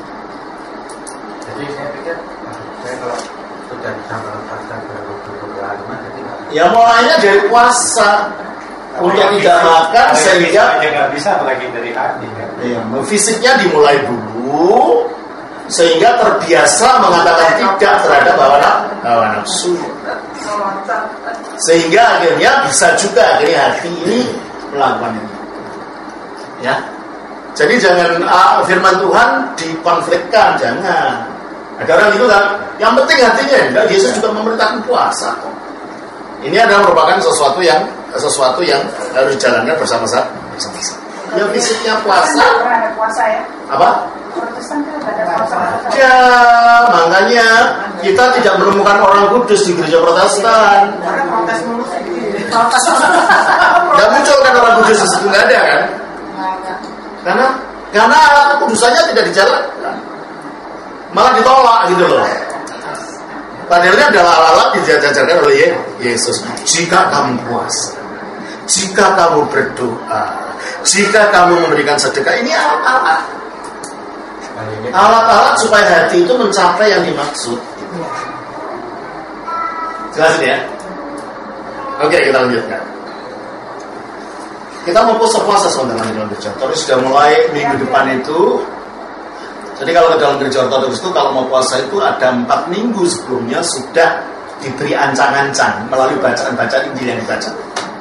Jadi saya pikir, saya kalau sudah bisa melepaskan belenggu-belenggu kelelahan iman, jadi ya mulainya dari puasa. Untuk tidak makan sehingga nggak bisa apalagi dari hati kan? Ya, fisiknya dimulai dulu sehingga terbiasa mengatakan tidak terhadap hawa hawa nafsu. Sehingga akhirnya bisa juga akhirnya hati ini melakukan ini. Ya. Jadi jangan uh, firman Tuhan dikonflikkan, jangan. Ada orang itu kan, yang penting hatinya, enggak, Yesus juga memerintahkan puasa kok. Ini adalah merupakan sesuatu yang sesuatu yang harus dijalankan bersama-sama. Ya fisiknya puasa. Ada puasa ya. Apa? Protestan kan ada puasa. Ya, makanya kita tidak menemukan orang kudus di gereja Protestan. Orang protes mulu sih. Tidak muncul kan orang kudus di situ, nggak ada kan? Karena karena alat kekudusannya tidak dijalankan, malah ditolak gitu loh. Padahal ini adalah alat-alat dijajarkan oleh Yesus. Jika kamu puasa, jika kamu berdoa, jika kamu memberikan sedekah, ini alat-alat. Alat-alat supaya hati itu mencapai yang dimaksud. Jelas ya? Oke, kita lanjutkan. kita mau puasa sebentar di dalam gereja ortodoks sudah mulai minggu depan itu. Jadi kalau ke dalam gereja ortodoks itu kalau mau puasa itu ada empat minggu sebelumnya sudah diberi ancang-ancang melalui bacaan-bacaan Injil yang dibaca.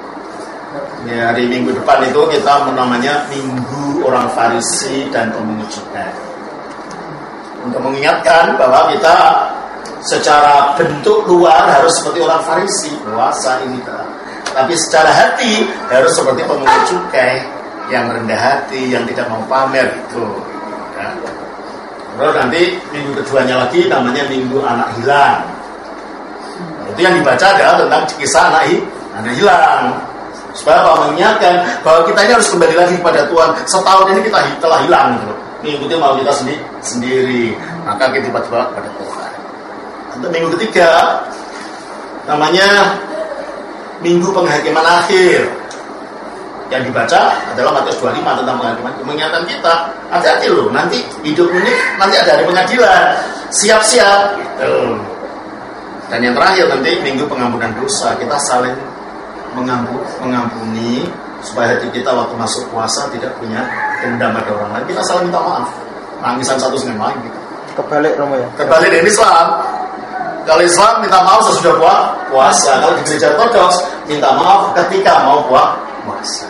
Ya, hari minggu depan itu kita menamanya Minggu Orang Farisi dan Pemungut Cukai. Untuk mengingatkan bahwa kita secara bentuk luar harus seperti orang Farisi, puasa ini, tapi secara hati harus seperti pemungut cukai yang rendah hati, yang tidak mau pamer itu. Ya. Terus nanti minggu keduanya lagi namanya Minggu Anak Hilang. Nah, itu yang dibaca adalah tentang kisah anak, anak hilang. Supaya apa? Mengingatkan bahwa kita ini harus kembali lagi kepada Tuhan. Setahun ini kita telah hilang gitu. Mengikuti mau kita sendiri, sendiri. Maka kita tiba-tiba kepada Tuhan. Untuk minggu ketiga namanya Minggu Penghakiman Akhir. Yang dibaca adalah Matius dua puluh lima tentang penghakiman. Mengingatkan kita, hati-hati loh, nanti hidup ini nanti ada hari pengadilan. Siap-siap gitu. Dan yang terakhir nanti Minggu Pengampunan Dosa. Kita saling mengampuni, mengampuni supaya hati kita waktu masuk puasa tidak punya dendam pada orang lain. Kita saling minta maaf, nangisan satu sama lain gitu. Kebalik Romo ya. Kebalik dari Islam. Kalau Islam minta maaf sesudah buah puasa. Kalau di gereja ortodoks minta maaf ketika mau buah puasa.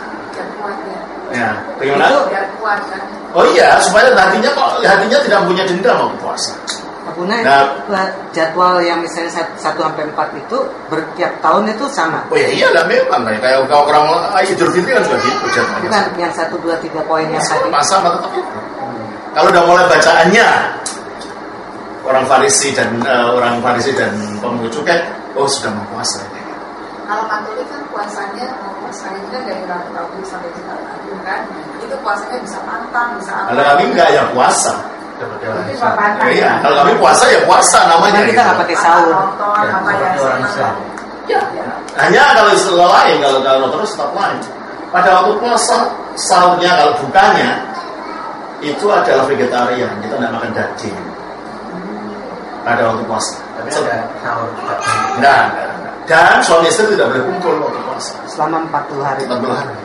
Ya, bagaimana? Oh iya, supaya hatinya hatinya tidak punya dendam waktu puasa. Bunda, nah, jadwal yang misalnya satu sampai empat itu bertiap tahun itu sama. Oh iya, iya lah memang kayak kalau orang Idul Fitri kan juga gitu jadwalnya. Bukan yang satu dua tiga poin yang tadi. Sama tetap itu. Hmm. Kalau udah mulai bacaannya orang Farisi dan uh, orang Farisi dan pemungut cukai, oh sudah mau puasa. Kalau Katolik kan puasanya mau puasa itu kan dari Rabu Rabu sampai Jumat Agung kan, itu puasanya bisa pantang, bisa apa? Kalau kami enggak ya puasa. Iya, kalau kami puasa ya puasa namanya. Kita nggak pakai sahur. Ya, hanya kalau istilah lain, kalau kalau terus tetap lain. Pada waktu puasa sahurnya kalau bukanya itu adalah vegetarian, kita tidak makan daging. Pada waktu puasa. Tapi ada sahur. Enggak, enggak. Dan suami istri tidak boleh kumpul waktu puasa. Selama empat puluh hari. empat puluh hari.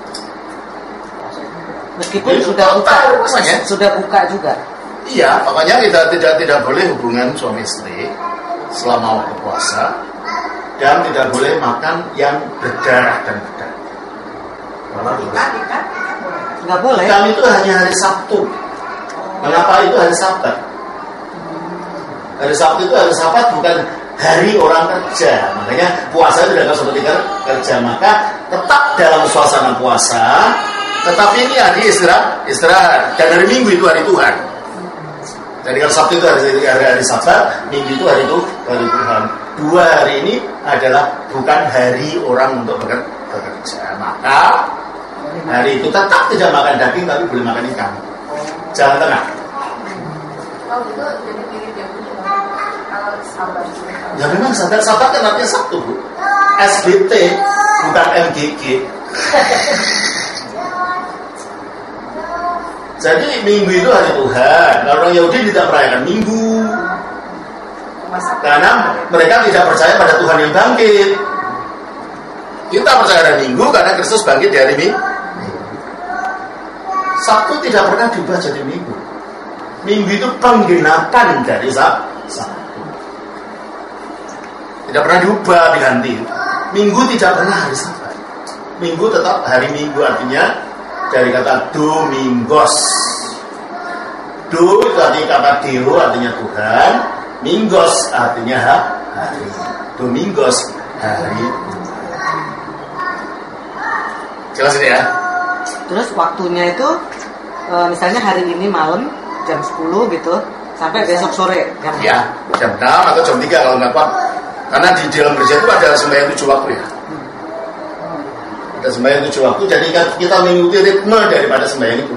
Meskipun jadi, sudah buka, puasanya sudah buka juga. Iya, makanya kita tidak tidak boleh hubungan suami istri selama waktu puasa dan tidak boleh makan yang berdarah dan berdaging. Ikan, ikan, nggak boleh. Ikan itu hanya hari Sabtu. Mengapa itu hari Sabat? Hari Sabtu itu hari Sabat bukan hari orang kerja. Makanya puasa itu tidak seperti kerja. Maka tetap dalam suasana puasa. Tetapi ini hari istirahat, istirahat. Dan hari Minggu itu hari Tuhan. Jadi kalau Sabtu itu hari, hari, hari Sabat, Minggu itu hari itu hari Tuhan. Dua hari ini adalah bukan hari orang untuk bekerja. Maka hari itu tetap tidak makan daging, tapi boleh makan ikan. Jalan tengah. Oh itu jadi mirip yang ini kalau Sabat. Ya memang Sabat, Sabat kan artinya Sabtu, Bu. S B T bukan M G G. Jadi Minggu itu hari Tuhan. Kalau orang Yahudi tidak merayakan Minggu karena mereka tidak percaya pada Tuhan yang bangkit. Kita percaya pada Minggu karena Kristus bangkit di hari Minggu. Sabtu tidak pernah diubah jadi Minggu. Minggu itu penggenapan dari Sabtu. Tidak pernah diubah, diganti. Minggu tidak pernah hari Sabat. Minggu tetap hari Minggu, artinya dari kata Domingos. Do itu artinya kata Deo, artinya Tuhan. Mingos artinya hari. Domingos hari. Jelas ini ya. Terus waktunya itu e, misalnya hari ini malam jam sepuluh gitu sampai besok sore jam ya, jam enam atau jam tiga kalau nggak kuat. Karena di dalam gereja itu ada sembahyang tujuh waktu ya. Ada sembahyang tujuh waktu, jadi kita mengikuti ritme daripada sembahyang itu.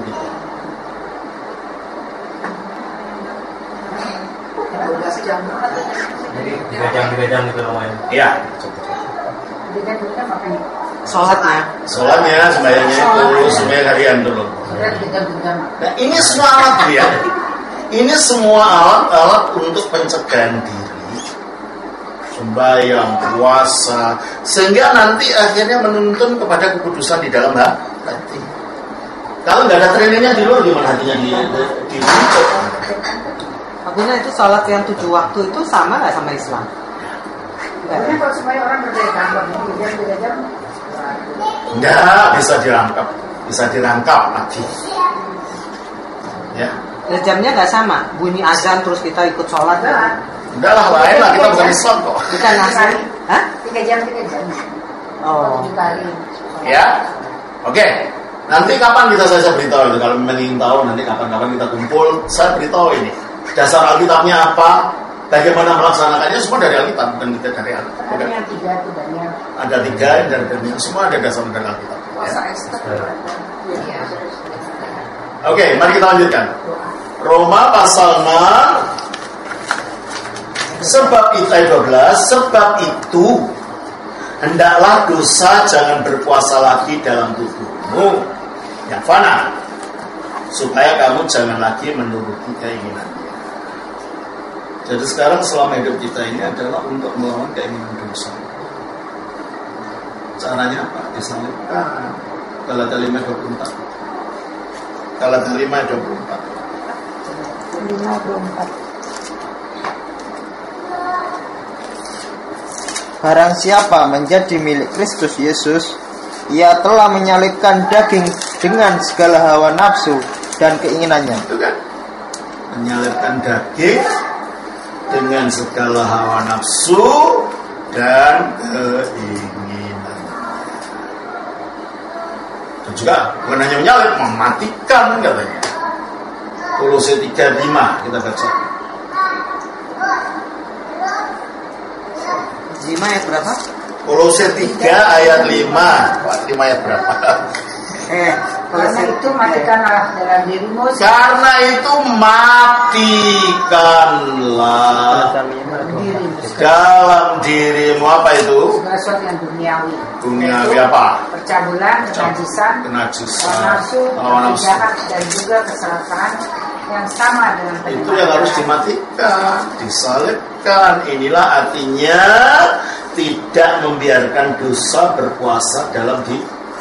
Jadi digadang-gadang gitu namanya. Iya. sholatnya. Sholatnya, sembahyangnya itu sembahyang harian dulu. Nah ini semua alat ya. Ini semua alat-alat untuk pencegahan diri sembahyang, puasa, sehingga nanti akhirnya menuntun kepada kekudusan di dalam hati. Kalau nggak ada trainingnya di luar, gimana hatinya di di Maksudnya itu sholat yang tujuh waktu itu sama nggak sama Islam? Karena kalau semuanya orang berbeda jam, beda jam, beda jam. Nggak bisa dirangkap, bisa dirangkap lagi. Ya. Ya, jamnya nggak sama, bunyi azan terus kita ikut sholat. Enggak. Udah lah, lain lah, kita bukan Islam kok. Bukan asal. Hah? Tiga jam, tiga jam. Oh. Dikali. Ya, oke. Nanti kapan kita saya beritahu itu. Kalau memang ingin tahu, nanti kapan-kapan kita kumpul, saya beritahu ini. Dasar Alkitabnya apa? Bagaimana melaksanakannya? Semua dari Alkitab, bukan kita dari Alkitab. Ada yang tiga itu banyak. Ada tiga dari dari semua ada dasar dari Alkitab. Puasa Ya. Esther. Iya. Oke, mari kita lanjutkan. Roma pasal enam. Sebab itu ayat dua belas, sebab itu hendaklah dosa jangan berkuasa lagi dalam tubuhmu yang fana, supaya kamu jangan lagi menuruti keinginannya. Jadi sekarang selama hidup kita ini adalah untuk melawan keinginan dosa. Caranya apa? Disalibkan. Galatia lima dua puluh empat. Galatia lima dua puluh empat. lima puluh empat. Barang siapa menjadi milik Kristus Yesus, ia telah menyalibkan daging dengan segala hawa nafsu dan keinginannya. Itu kan? Menyalibkan daging dengan segala hawa nafsu dan keinginan. Dan juga bukan hanya menyalib, mematikan katanya. Kolose tiga lima kita baca. lima ayat berapa? Kolose tiga ayat lima. Pak, lima ayat berapa? Eh, Karena itu matikanlah dalam dirimu. Karena itu matikanlah dalam dirimu apa itu? Segala sesuatu yang duniawi. Duniawi Yaitu apa? Percabulan, kenajisan, Kenajisan, hawa nafsu, hawa nafsu. jahat, dan juga kesalahan yang sama dengan Itu yang harus dimatikan, disalibkan. Inilah artinya tidak membiarkan dosa berkuasa dalam diri.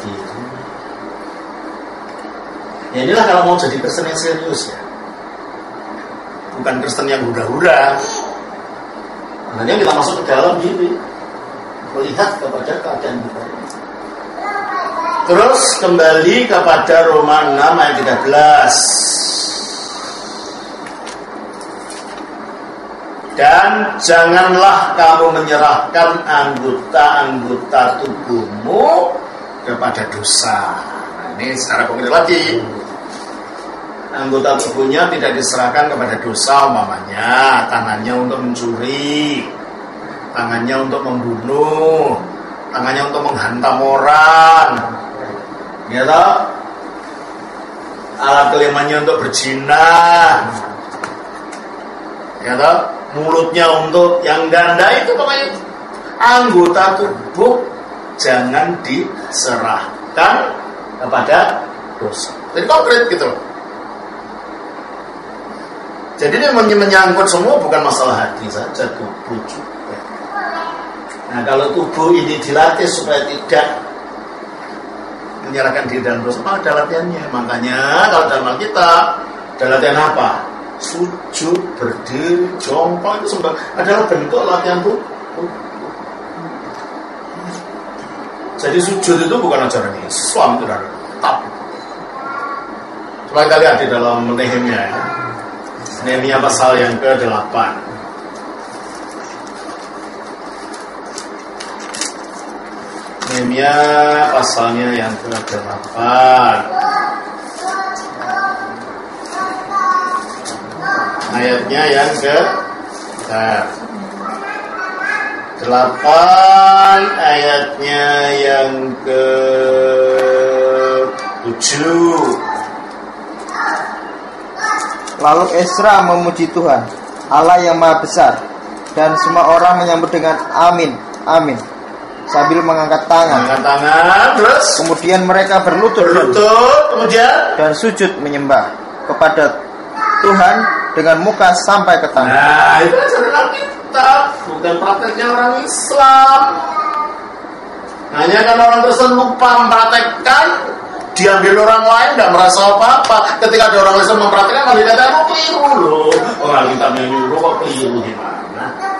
Ya inilah kalau mau jadi Kristen yang serius ya. Bukan Kristen yang hura-hura. Makanya kita masuk ke dalam diri, melihat kepada keadaan kita. Terus kembali kepada Roma enam ayat tiga belas. Dan janganlah kamu menyerahkan anggota-anggota tubuhmu kepada dosa. Nah, ini secara konkret lagi. Anggota tubuhnya tidak diserahkan kepada dosa, umpamanya tangannya untuk mencuri, tangannya untuk membunuh, tangannya untuk menghantam orang, ya toh? Alat kelimannya untuk berzina, ya toh? Mulutnya untuk yang ganda, itu pokoknya anggota tubuh jangan diserahkan kepada dosa. Jadi konkret gitu loh. Jadi ini menyangkut semua, bukan masalah hati saja, tubuh juga. Nah kalau tubuh ini dilatih supaya tidak menyerahkan diri dalam dosa, ada latihannya. Makanya kalau dalam Alkitab ada latihan apa? Sujud, berdiri, jongkok, itu semua adalah bentuk latihan tubuh. Jadi sujud itu bukan ajaran Islam, itu adalah tetap. Coba kita lihat di dalam Nehemia ya. Nehemia pasal yang ke delapan. Nehemia pasalnya yang ke delapan. Ayatnya yang ke delapan, ayatnya yang ke tujuh. Lalu Esra memuji Tuhan, Allah yang Maha Besar, dan semua orang menyambut dengan amin, amin, sambil mengangkat tangan. Mengangkat tangan, terus Kemudian mereka berlutut, berlutut, kemudian dan sujud menyembah kepada Tuhan dengan muka sampai ke tangan. nah itu ajaran Alkitab. Alkitab, bukan prakteknya orang Islam. Hanya karena orang Kristen lupa mempraktekkan, diambil orang lain, tidak merasa apa-apa. Ketika ada orang Kristen mempraktekkan, malah dikatakan, oh keliru loh. Orang Alkitabnya nyuruh, kok keliru gimana?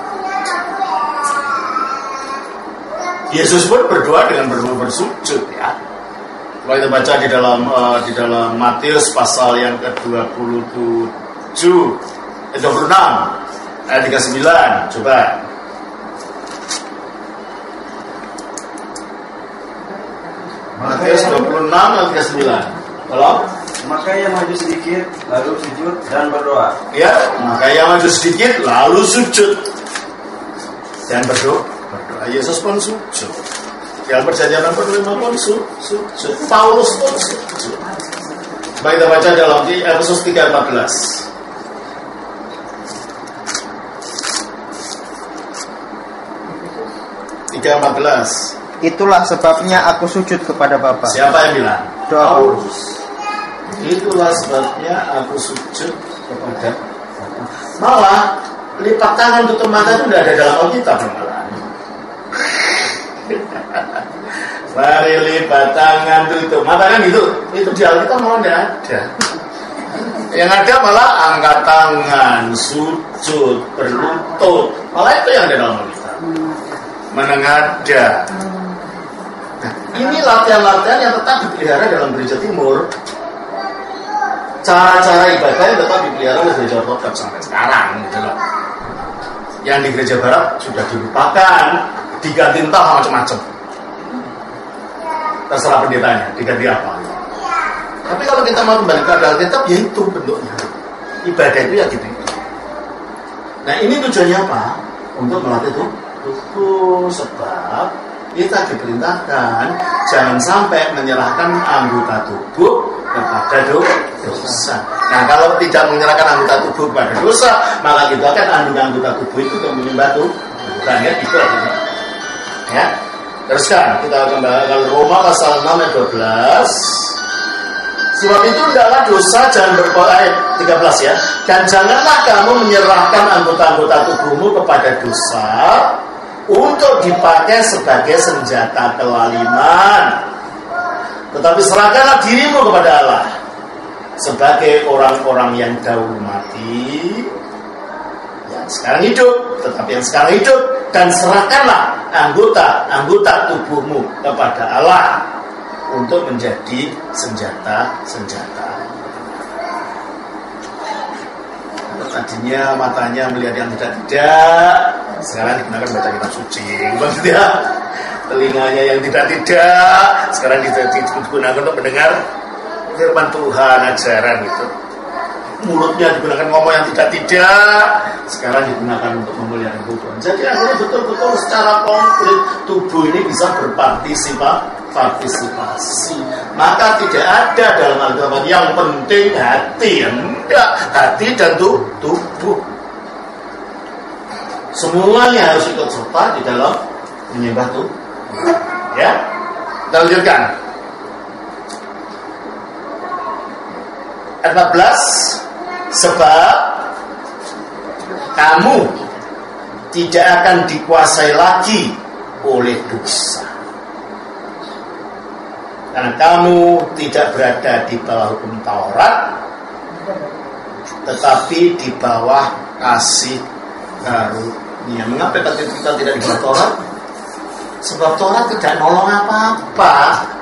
Yesus pun berdoa dengan berdoa bersujud ya. Kalau kita baca di dalam uh, di dalam Matius pasal yang ke dua puluh tujuh, eh, dua puluh enam ayat tiga puluh sembilan, coba. Matius dua puluh enam ayat tiga puluh sembilan. Kalau maka ia maju sedikit lalu sujud dan berdoa. Ya, maka ia maju sedikit lalu sujud dan berdoa. Berdoa. Yesus pun sujud. Yang perjanjian pertama pun sujud. Paulus pun sujud. Baik, kita baca dalam di Efesus tiga empat belas. tiga empat belas. Itulah sebabnya aku sujud kepada Bapa. Siapa yang bilang? Doa Paulus. Itulah sebabnya aku sujud kepada Bapa. Malah lipat tangan tutup mata itu sudah ada dalam Alkitab malah. Mari lipat tangan tutup mata kan gitu. Itu di Alkitab malah tidak ada. Yang ada malah angkat tangan, sujud, berlutut. Malah itu yang ada dalam Alkitab. Menengadah. Nah, ini latihan-latihan yang tetap dipelihara dalam gereja timur. Cara-cara ibadah yang tetap dipelihara oleh gereja ortodoks sampai sekarang gitu loh. Yang di gereja barat sudah dilupakan, diganti entah macam-macam. Terserah pendetanya, diganti apa. Tapi kalau kita mau kembali ke Alkitab, ya itu bentuknya. Ibadah itu ya gitu. Nah ini tujuannya apa? Untuk melatih tuh tubuh, sebab kita diperintahkan jangan sampai menyerahkan anggota tubuh kepada dosa. Nah kalau tidak menyerahkan anggota tubuh kepada dosa, maka kita akan anggota tubuh itu untuk menyembah tuh bukan ya itu artinya. Ya teruskan kita kembali ke Roma pasal enam ayat dua belas. Sebab itu adalah dosa jangan berbuat tiga belas ya. Dan janganlah kamu menyerahkan anggota-anggota tubuhmu kepada dosa untuk dipakai sebagai senjata kelaliman, tetapi serahkanlah dirimu kepada Allah sebagai orang-orang yang dahulu mati, yang sekarang hidup, tetapi yang sekarang hidup, dan serahkanlah anggota-anggota tubuhmu kepada Allah untuk menjadi senjata-senjata. Tadinya matanya melihat yang tidak-tidak, sekarang digunakan baca kitab suci. Maksudnya telinganya yang tidak-tidak, sekarang digunakan untuk mendengar firman Tuhan, ajaran itu. Mulutnya digunakan ngomong yang tidak-tidak, sekarang digunakan untuk memuliakan Tuhan. Jadi akhirnya betul-betul secara konkret tubuh ini bisa berpartisipasi. Maka tidak ada dalam agama yang penting hati, enggak, hati dan tubuh. Semuanya harus ikut serta di dalam menyembah Tuhan. Ya, kita lanjutkan. Ayat empat belas. Sebab kamu tidak akan dikuasai lagi oleh dosa, karena kamu tidak berada di bawah hukum Taurat, tetapi di bawah kasih karunia. Mengapa kita tidak di bawah Taurat? Sebab Taurat tidak nolong apa-apa.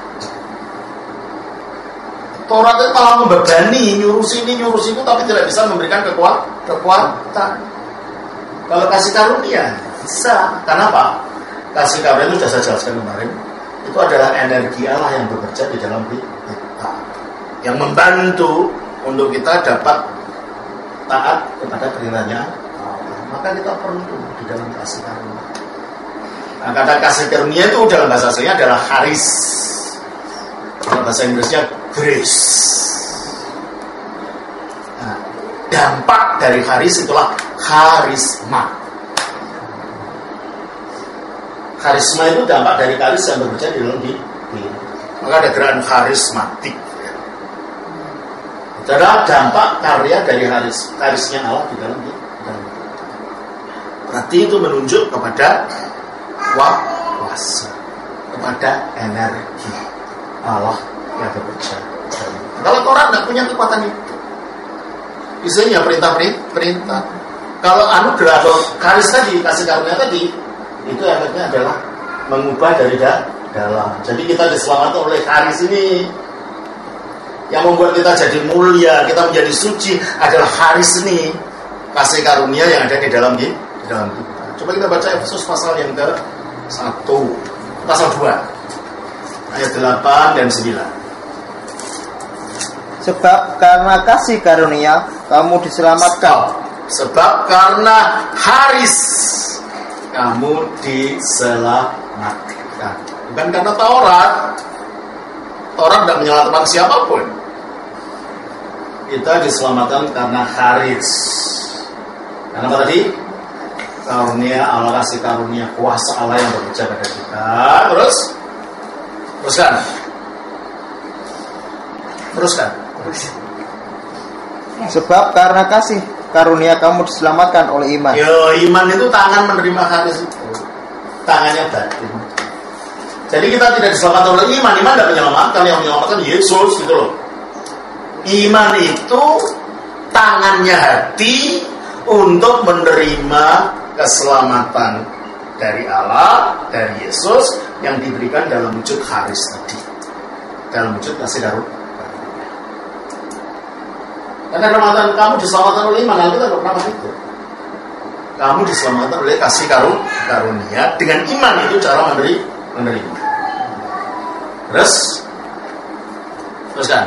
Taurat itu malah membebani, nyuruh sini, nyuruh situ, tapi tidak bisa memberikan kekuatan. kekuatan. Kalau kasih karunia, bisa. Karena apa? Kasih karunia itu sudah saya jelaskan kemarin. Itu adalah energi Allah yang bekerja di dalam kita, yang membantu untuk kita dapat taat kepada perintahnya Allah. Maka kita perlu di dalam kasih karunia. Nah, kata kasih karunia itu dalam bahasa aslinya adalah charis. Dalam bahasa Inggrisnya grace. Nah, dampak dari charis itulah karisma. Karisma itu dampak dari charis yang bekerja di dalam diri. Maka ada gerakan karismatik. Itu adalah dampak karya dari charis, charisnya Allah di dalam diri. Berarti itu menunjuk kepada kuasa, kepada energi Allah yang bekerja. Kalau Torah nggak punya kekuatan itu, isinya perintah-perintah. Kalau anugerah atau karis tadi, kasih karunia tadi, itu efeknya adalah mengubah dari dalam. Jadi kita diselamatkan oleh karis ini. Yang membuat kita jadi mulia, kita menjadi suci adalah karis ini, kasih karunia yang ada di dalam di dalam kita. Coba kita baca Efesus pasal yang ke satu, pasal dua, ayat delapan dan sembilan. Sebab karena kasih karunia kamu diselamatkan. Sebab karena haris kamu diselamatkan. Bukan karena Taurat. Taurat tidak menyelamatkan siapapun. Kita diselamatkan karena haris. Karena apa tadi? Karunia Allah, kasih karunia kuasa Allah yang bekerja pada kita. Terus teruskan. Teruskan. Sebab karena kasih karunia kamu diselamatkan oleh iman. Yo, iman itu tangan menerima haris itu. Tangannya batin. Jadi kita tidak diselamatkan oleh iman. Iman tidak menyelamatkan, yang menyelamatkan Yesus gitu loh. Iman itu tangannya hati untuk menerima keselamatan dari Allah, dari Yesus yang diberikan dalam wujud haris tadi, dalam wujud kasih karunia. Karena Ramadan kamu diselamatkan oleh iman, kita tidak pernah itu. Kamu diselamatkan oleh kasih karunia dengan iman, itu cara menerima. Terus, terus kan?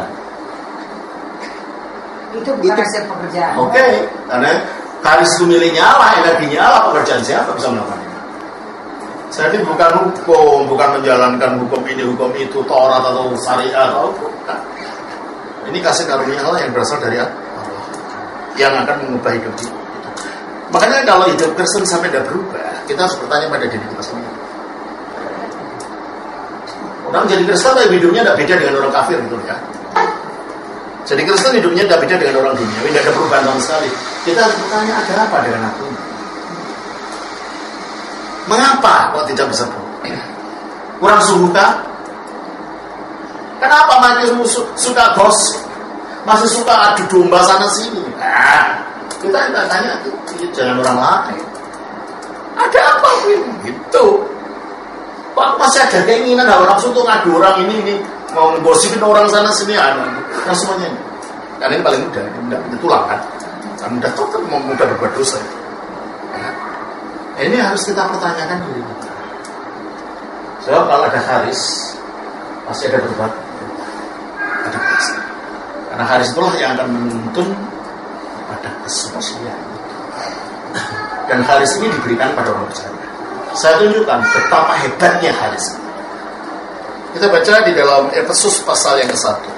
Itu bukan hasil pekerjaan. Oke, okay. Karena karis itu miliknya Allah, energinya Allah, pekerjaan siapa bisa melakukan itu? Jadi bukan hukum, bukan menjalankan hukum ini, hukum itu, Taurat atau syariat atau bukan. Ini kasih karunia Allah yang berasal dari Allah, yang akan mengubah hidup kita. Makanya kalau hidup Kristen sampai tidak berubah, kita harus bertanya pada diri kita sendiri. Orang jadi Kristen tapi hidupnya tidak beda dengan orang kafir gitu ya. Jadi Kristen hidupnya tidak beda dengan orang dunia, tidak ada perubahan sama sekali. Kita harus bertanya, ada apa dengan aku? Mengapa kok tidak bisa berubah? Kurang sungguhkah? Kenapa masih suka gosip? Masih suka adu domba sana sini? Nah, kita tidak tanya, jangan orang lain. Ada apa ini? Gitu. Kok masih ada keinginan orang untuk ngadu orang ini ini mau gosipin orang sana sini? Nah semuanya ini. Karena ini paling mudah, ini mudah tulang kan? Kan mudah total, mau mudah berbuat dosa. Nah, ini harus kita pertanyakan diri kita. Sebab kalau ada haris, pasti ada berbuat. Ada kuasa. Karena haris itulah yang akan menuntun pada kesucian. Dan haris ini diberikan pada orang percaya. Saya tunjukkan betapa hebatnya haris. Kita baca di dalam Efesus pasal yang ke satu.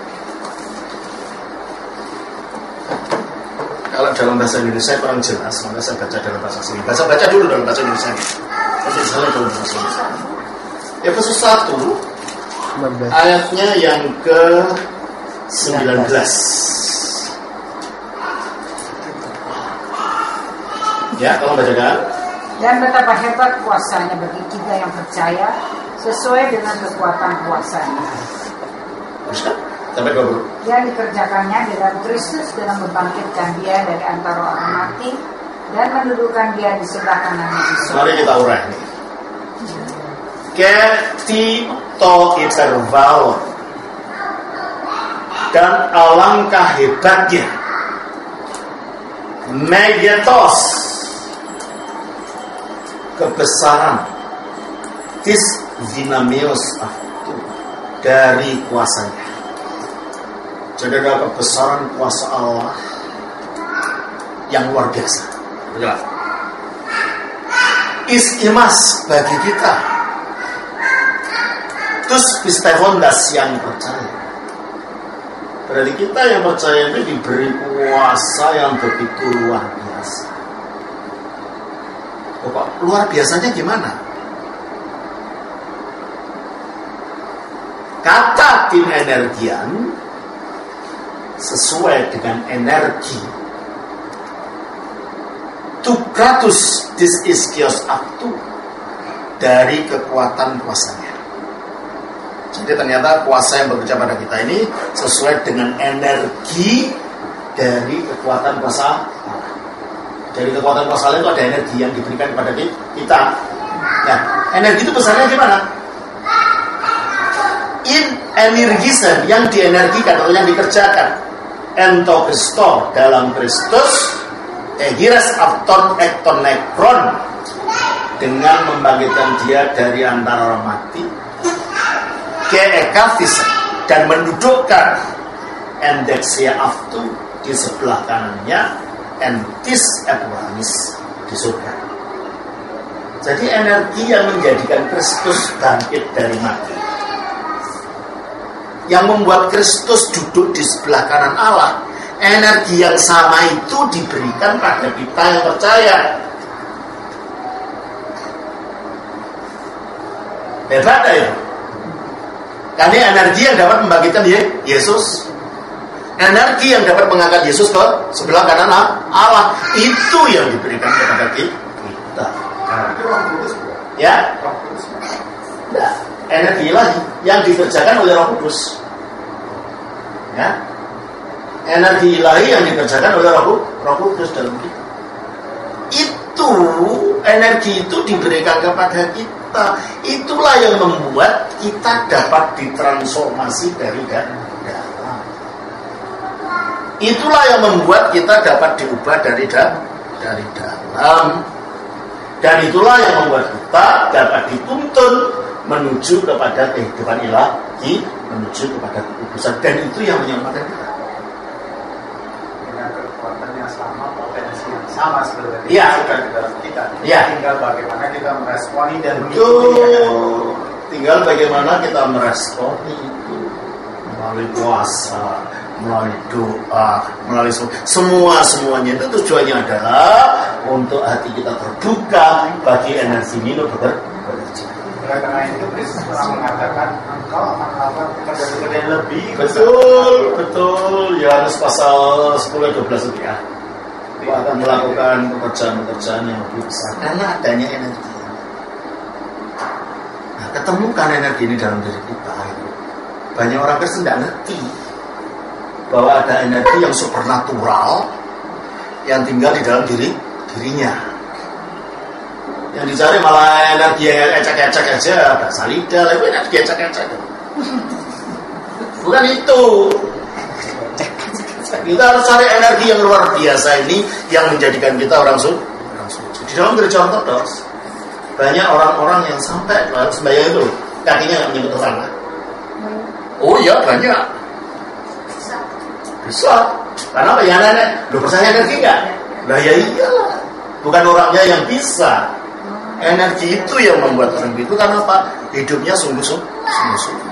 Kalau dalam bahasa Indonesia kurang jelas, maka saya baca dalam bahasa sini. Baca baca dulu dalam bahasa Indonesia. Baca salah dalam bahasa Indonesia. Efesus satu ayatnya yang ke sembilan belas. Ya, tolong bacakan. Dan betapa hebat kuasanya bagi kita yang percaya sesuai dengan kekuatan kuasanya. Sampai dua puluh. Yang dikerjakannya dalam Kristus dalam membangkitkan dia dari antara orang mati dan mendudukan dia di sebelah kanannya di surga. Mari kita urai. Ketito intervalon dan alangkah hebatnya megatos kebesaran tis dinamios aftu dari kuasanya. Jadi ada kebesaran kuasa Allah yang luar biasa. Betul. Is-imas bagi kita. Terus pistefondas yang percaya. Berarti kita yang percaya itu diberi kuasa yang begitu luar biasa. Bapak, luar biasanya gimana? Kata tim energian sesuai dengan energi Tu kratos dis iskios aktu, dari kekuatan kuasanya. Jadi ternyata kuasa yang bekerja pada kita ini sesuai dengan energi dari kekuatan kuasa Allah. Dari kekuatan kuasa Allah itu ada energi yang diberikan kepada kita. Nah, energi itu besarnya gimana? In energisen, yang dienergikan atau yang dikerjakan. Ento Kristo, dalam Kristus, egiras afton ekton nekron, dengan membangkitkan dia dari antara orang mati, ke ekafis, dan mendudukkan endeksia aftu di sebelah kanannya, entis epuanis di surga. Jadi energi yang menjadikan Kristus bangkit dari mati, yang membuat Kristus duduk di sebelah kanan Allah, energi yang sama itu diberikan pada kita yang percaya. Hebat ya? Karena energi yang dapat membangkitkan Yesus, energi yang dapat mengangkat Yesus ke sebelah kanan Allah, itu yang diberikan kepada kita. Ya? Nah, energi lagi yang dikerjakan oleh Roh Kudus. Ya? Energi ilahi yang dikerjakan oleh Roh, Roh Kudus dalam kita. Itu energi itu diberikan kepada kita. Itulah yang membuat kita dapat ditransformasi dari dalam. Itulah yang membuat kita dapat diubah dari dalam, dari dalam. Dan itulah yang membuat kita dapat dituntun menuju kepada kehidupan ilahi, menuju kepada kekudusan. Dan itu yang menyelamatkan kita. Kekuatan yang sama, potensi yang sama sebenarnya ya. Sudah di dalam kita. Ya. Tinggal bagaimana kita meresponi dan mengikuti. Tinggal bagaimana kita meresponi itu melalui puasa, melalui doa, melalui semua semuanya itu tujuannya adalah untuk hati kita terbuka bagi energi minum bekerja. Karena itu Kristus pernah mengatakan engkau akan melakukan pekerjaan lebih. Betul, betul. Yohanes pasal sepuluh dua belas ya. Engkau akan melakukan pekerjaan-pekerjaan yang lebih besar karena adanya energi. Nah, ketemukan energi ini dalam diri kita. Banyak orang Kristen tidak ngerti bahwa ada energi yang supernatural yang tinggal di dalam diri dirinya. Yang dicari malah energi yang ecek-ecek aja, ada salida, itu energi ecek-ecek. Bukan itu. Kita harus cari energi yang luar biasa ini yang menjadikan kita orang suci. Di dalam gereja Ortodoks banyak orang-orang yang sampai sembahyang itu kakinya nggak menyentuh tanah. Oh iya banyak. Bisa. Karena apa ya nenek? Lu percaya energi nggak? Lah ya iyalah. Bukan orangnya yang bisa. Energi itu yang membuat orang itu karena apa? Hidupnya sungguh-sungguh.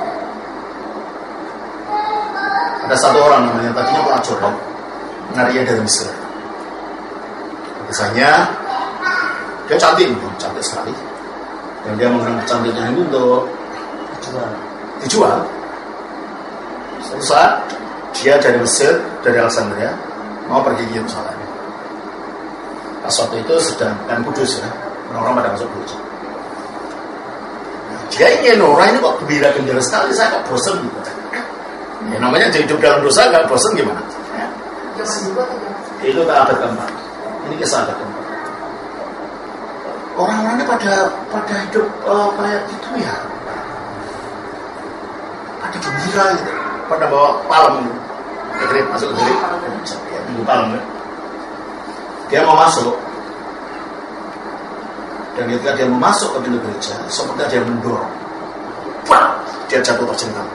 Ada satu orang namanya tadinya pelacur, Maria dari Mesir. Biasanya dia cantik, cantik sekali. Dan dia menggunakan cantiknya ini untuk dijual. Dijual. Suatu saat dia dari Mesir, dari Alexandria, mau pergi ke Yerusalem. Pas waktu itu sedang kan kudus ya, orang-orang pada masuk kudus. Dia ingin orang ini kok gembira-gembira sekali, saya kok bosan gitu. Ya namanya hidup dalam dosa gak bosan gimana? Ya. Itu ke abad keempat. Ini kisah abad keempat. Orang-orangnya pada pada hidup uh, kayak gitu ya, pada gembira gitu, pada bawa palem gitu. Negeri masuk negeri, ya, tunggu palem ya. Dia mau masuk, dan ketika dia mau masuk ke pintu gereja, seperti dia mendorong, wah, dia jatuh terjengkal.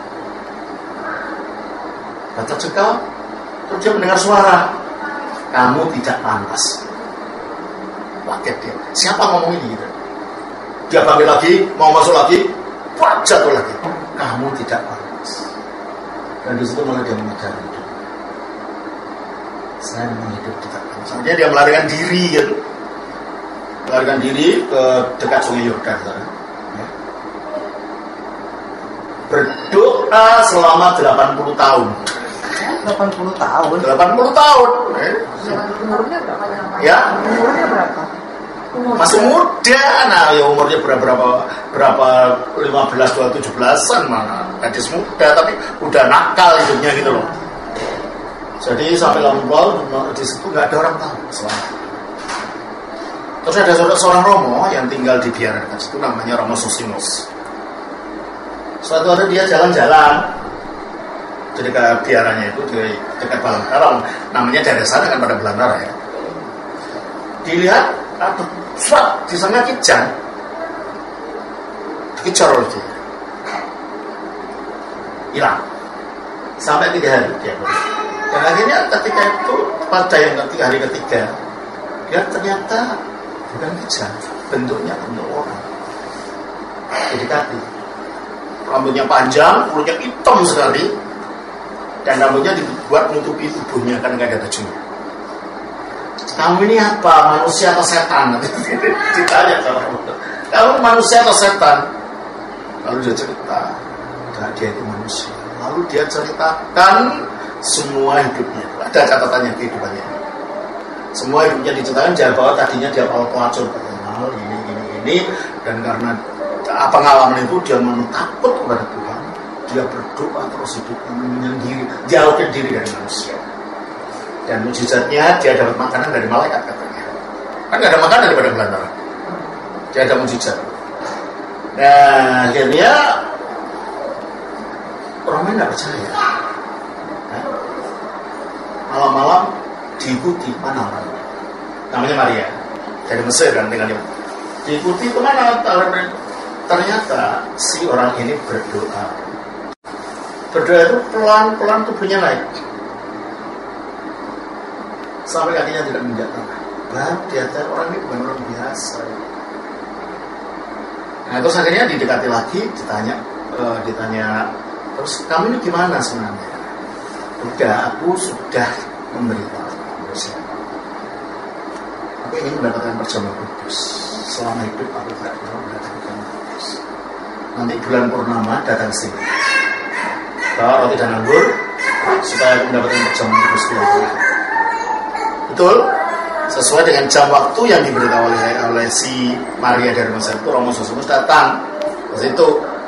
Dan terjengkal, terus dia mendengar suara, kamu tidak pantas. Kaget dia, siapa ngomong ini gitu? Dia bangkit lagi, mau masuk lagi, wah, jatuh lagi, kamu tidak pantas. Dan di situ malah dia menyadari itu. Saya memang hidup tidak pantas. Sampai dia melarikan diri gitu, melarikan diri ke dekat sungai Yordan. Ya. Berdoa selama delapan puluh tahun. delapan puluh tahun. delapan puluh tahun. Eh? Umurnya berapa lama? Ya, Umurnya berapa? masih muda. Nah, ya umurnya berapa berapa berapa lima belas, dua puluh, tujuh belasan mana. Gadis muda tapi udah nakal hidupnya gitu loh. Jadi sampai delapan puluh tahun di situ nggak ada orang tahu selama. Terus ada seorang, seorang Romo yang tinggal di biara dekat situ, namanya Romo Sosimus. Suatu hari dia jalan-jalan jadi ke biaranya itu di dekat Balangkara, namanya daerah sana kan pada Belantara ya. Dilihat ada suat di sana kijang, dikejar oleh dia, hilang sampai tiga hari dia. Dan akhirnya ketika itu pada yang ketiga hari ketiga dia ternyata bukan kijang, bentuknya bentuk orang. Jadi kaki, rambutnya panjang, kulitnya hitam sekali, dan rambutnya dibuat menutupi tubuhnya kan nggak ada bajunya. Kamu ini apa, manusia atau setan? Ditanya sama kamu manusia atau setan? Lalu dia cerita, nah, dia itu manusia. Lalu dia ceritakan semua hidupnya. Ada catatannya kehidupannya. Semua hidupnya diceritakan, jangan bahwa tadinya dia awal pelacur terkenal ini ini ini, dan karena pengalaman itu dia takut kepada Tuhan. Dia berdoa terus hidupnya menyendiri, jauhkan diri dari manusia. Dan mujizatnya dia dapat makanan dari malaikat katanya. Kan nggak ada makanan daripada Belantara. Dia ada mujizat. Nah akhirnya orang nggak percaya. Nah, malam-malam diikuti mana orang? Namanya Maria dari Mesir dan tinggal di mana? Diikuti kemana? Ternyata si orang ini berdoa. Berdoa itu pelan-pelan tubuhnya naik sampai kakinya tidak menginjak tanah. Baru dia tahu orang ini bukan orang biasa. Nah terus akhirnya didekati lagi, ditanya, uh, ditanya, terus kamu ini gimana sebenarnya? Udah, aku sudah memberitahu kamu siapa. Aku ingin mendapatkan perjamuan kudus. Selama hidup aku tidak pernah mendapatkan perjamuan kudus. Nanti bulan purnama datang sini, bawa roti dan anggur supaya aku mendapatkan perjamuan kudus di dalam. Betul, sesuai dengan jam waktu yang diberitahu oleh, oleh si Maria dari Mesir itu, Romo Sosimus datang ke situ.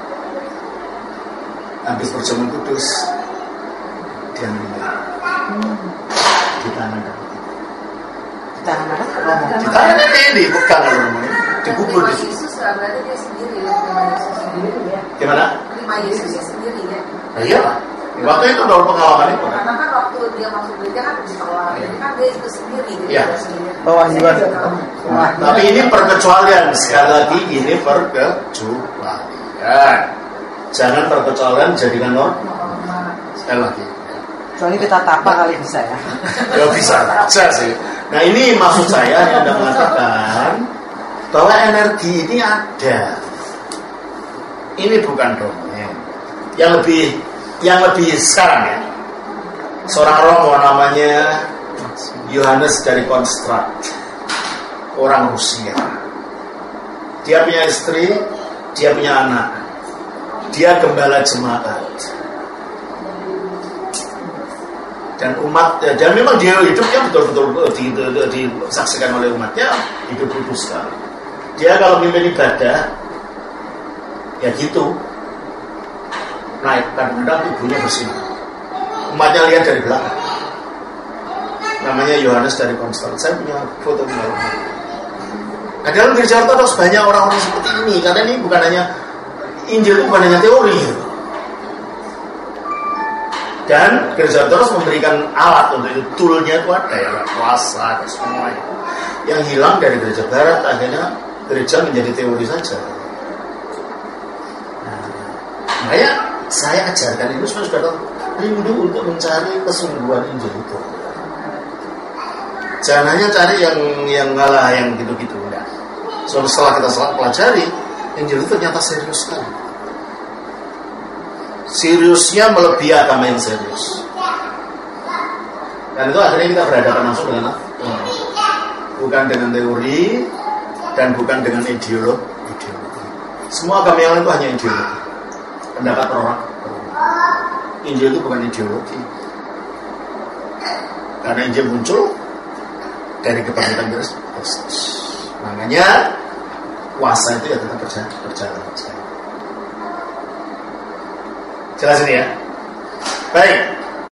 Habis perjamuan kudus, dia meninggal di tangan Di tangan apa? Romo. di tangan ini dipegang oleh Romo, dikubur di situ. Yesus berarti dia sendiri ya, terima Yesus sendiri ya. Gimana? Terima Yesusnya sendiri ya. Nah, iya lah. Waktu itu dalam pengalaman itu kan. Karena kan waktu dia masuk gereja kan ditolak, jadi kan dia itu sendiri. Iya. Pewahyuan. Tapi ini perkecualian, sekali lagi ini perkecualian. Jangan perkecualian jadikan norma. Sekali lagi. Soalnya kita tapa kali bisa ya. Ya bisa saja sih. Nah ini maksud saya yang Anda mengatakan bahwa energi ini ada. Ini bukan dongeng. Yang lebih yang lebih sekarang ya. Seorang Romo namanya Yohanes dari Konstrat, orang Rusia. Dia punya istri, dia punya anak. Dia gembala jemaat. Dan umat, dan memang dia hidupnya betul-betul disaksikan oleh umatnya, hidup kudus sekali. Dia kalau mimpin ibadah ya gitu, naik kadang-kadang tubuhnya bersinar, umatnya lihat dari belakang. Namanya Yohanes dari Konstantin. Saya punya foto beliau. Nah dalam gereja ortodoks banyak orang-orang seperti ini, karena ini bukan hanya Injil, itu bukan hanya teori. Dan gereja ortodoks memberikan alat untuk itu, toolnya itu ada ya, puasa dan semua itu. Yang hilang dari gereja barat, akhirnya gereja menjadi teori saja. Nah, makanya saya ajarkan itu supaya sudah rindu untuk mencari kesungguhan Injil itu. Jangan hanya cari yang yang ngalah, yang gitu-gitu enggak. So, setelah kita setelah pelajari, Injil itu ternyata serius sekali. Seriusnya melebihi agama yang serius. Dan itu akhirnya kita berhadapan langsung dengan Tuhan. Bukan dengan teori dan bukan dengan ideologi. ideologi. Semua agama yang lain itu hanya ideologi. Pendapat orang. Injil itu bukan ideologi. Karena Injil muncul dari kebangkitan Kristus. Makanya kuasa itu ya tetap berjalan. berjalan. Jelas ini ya? Baik.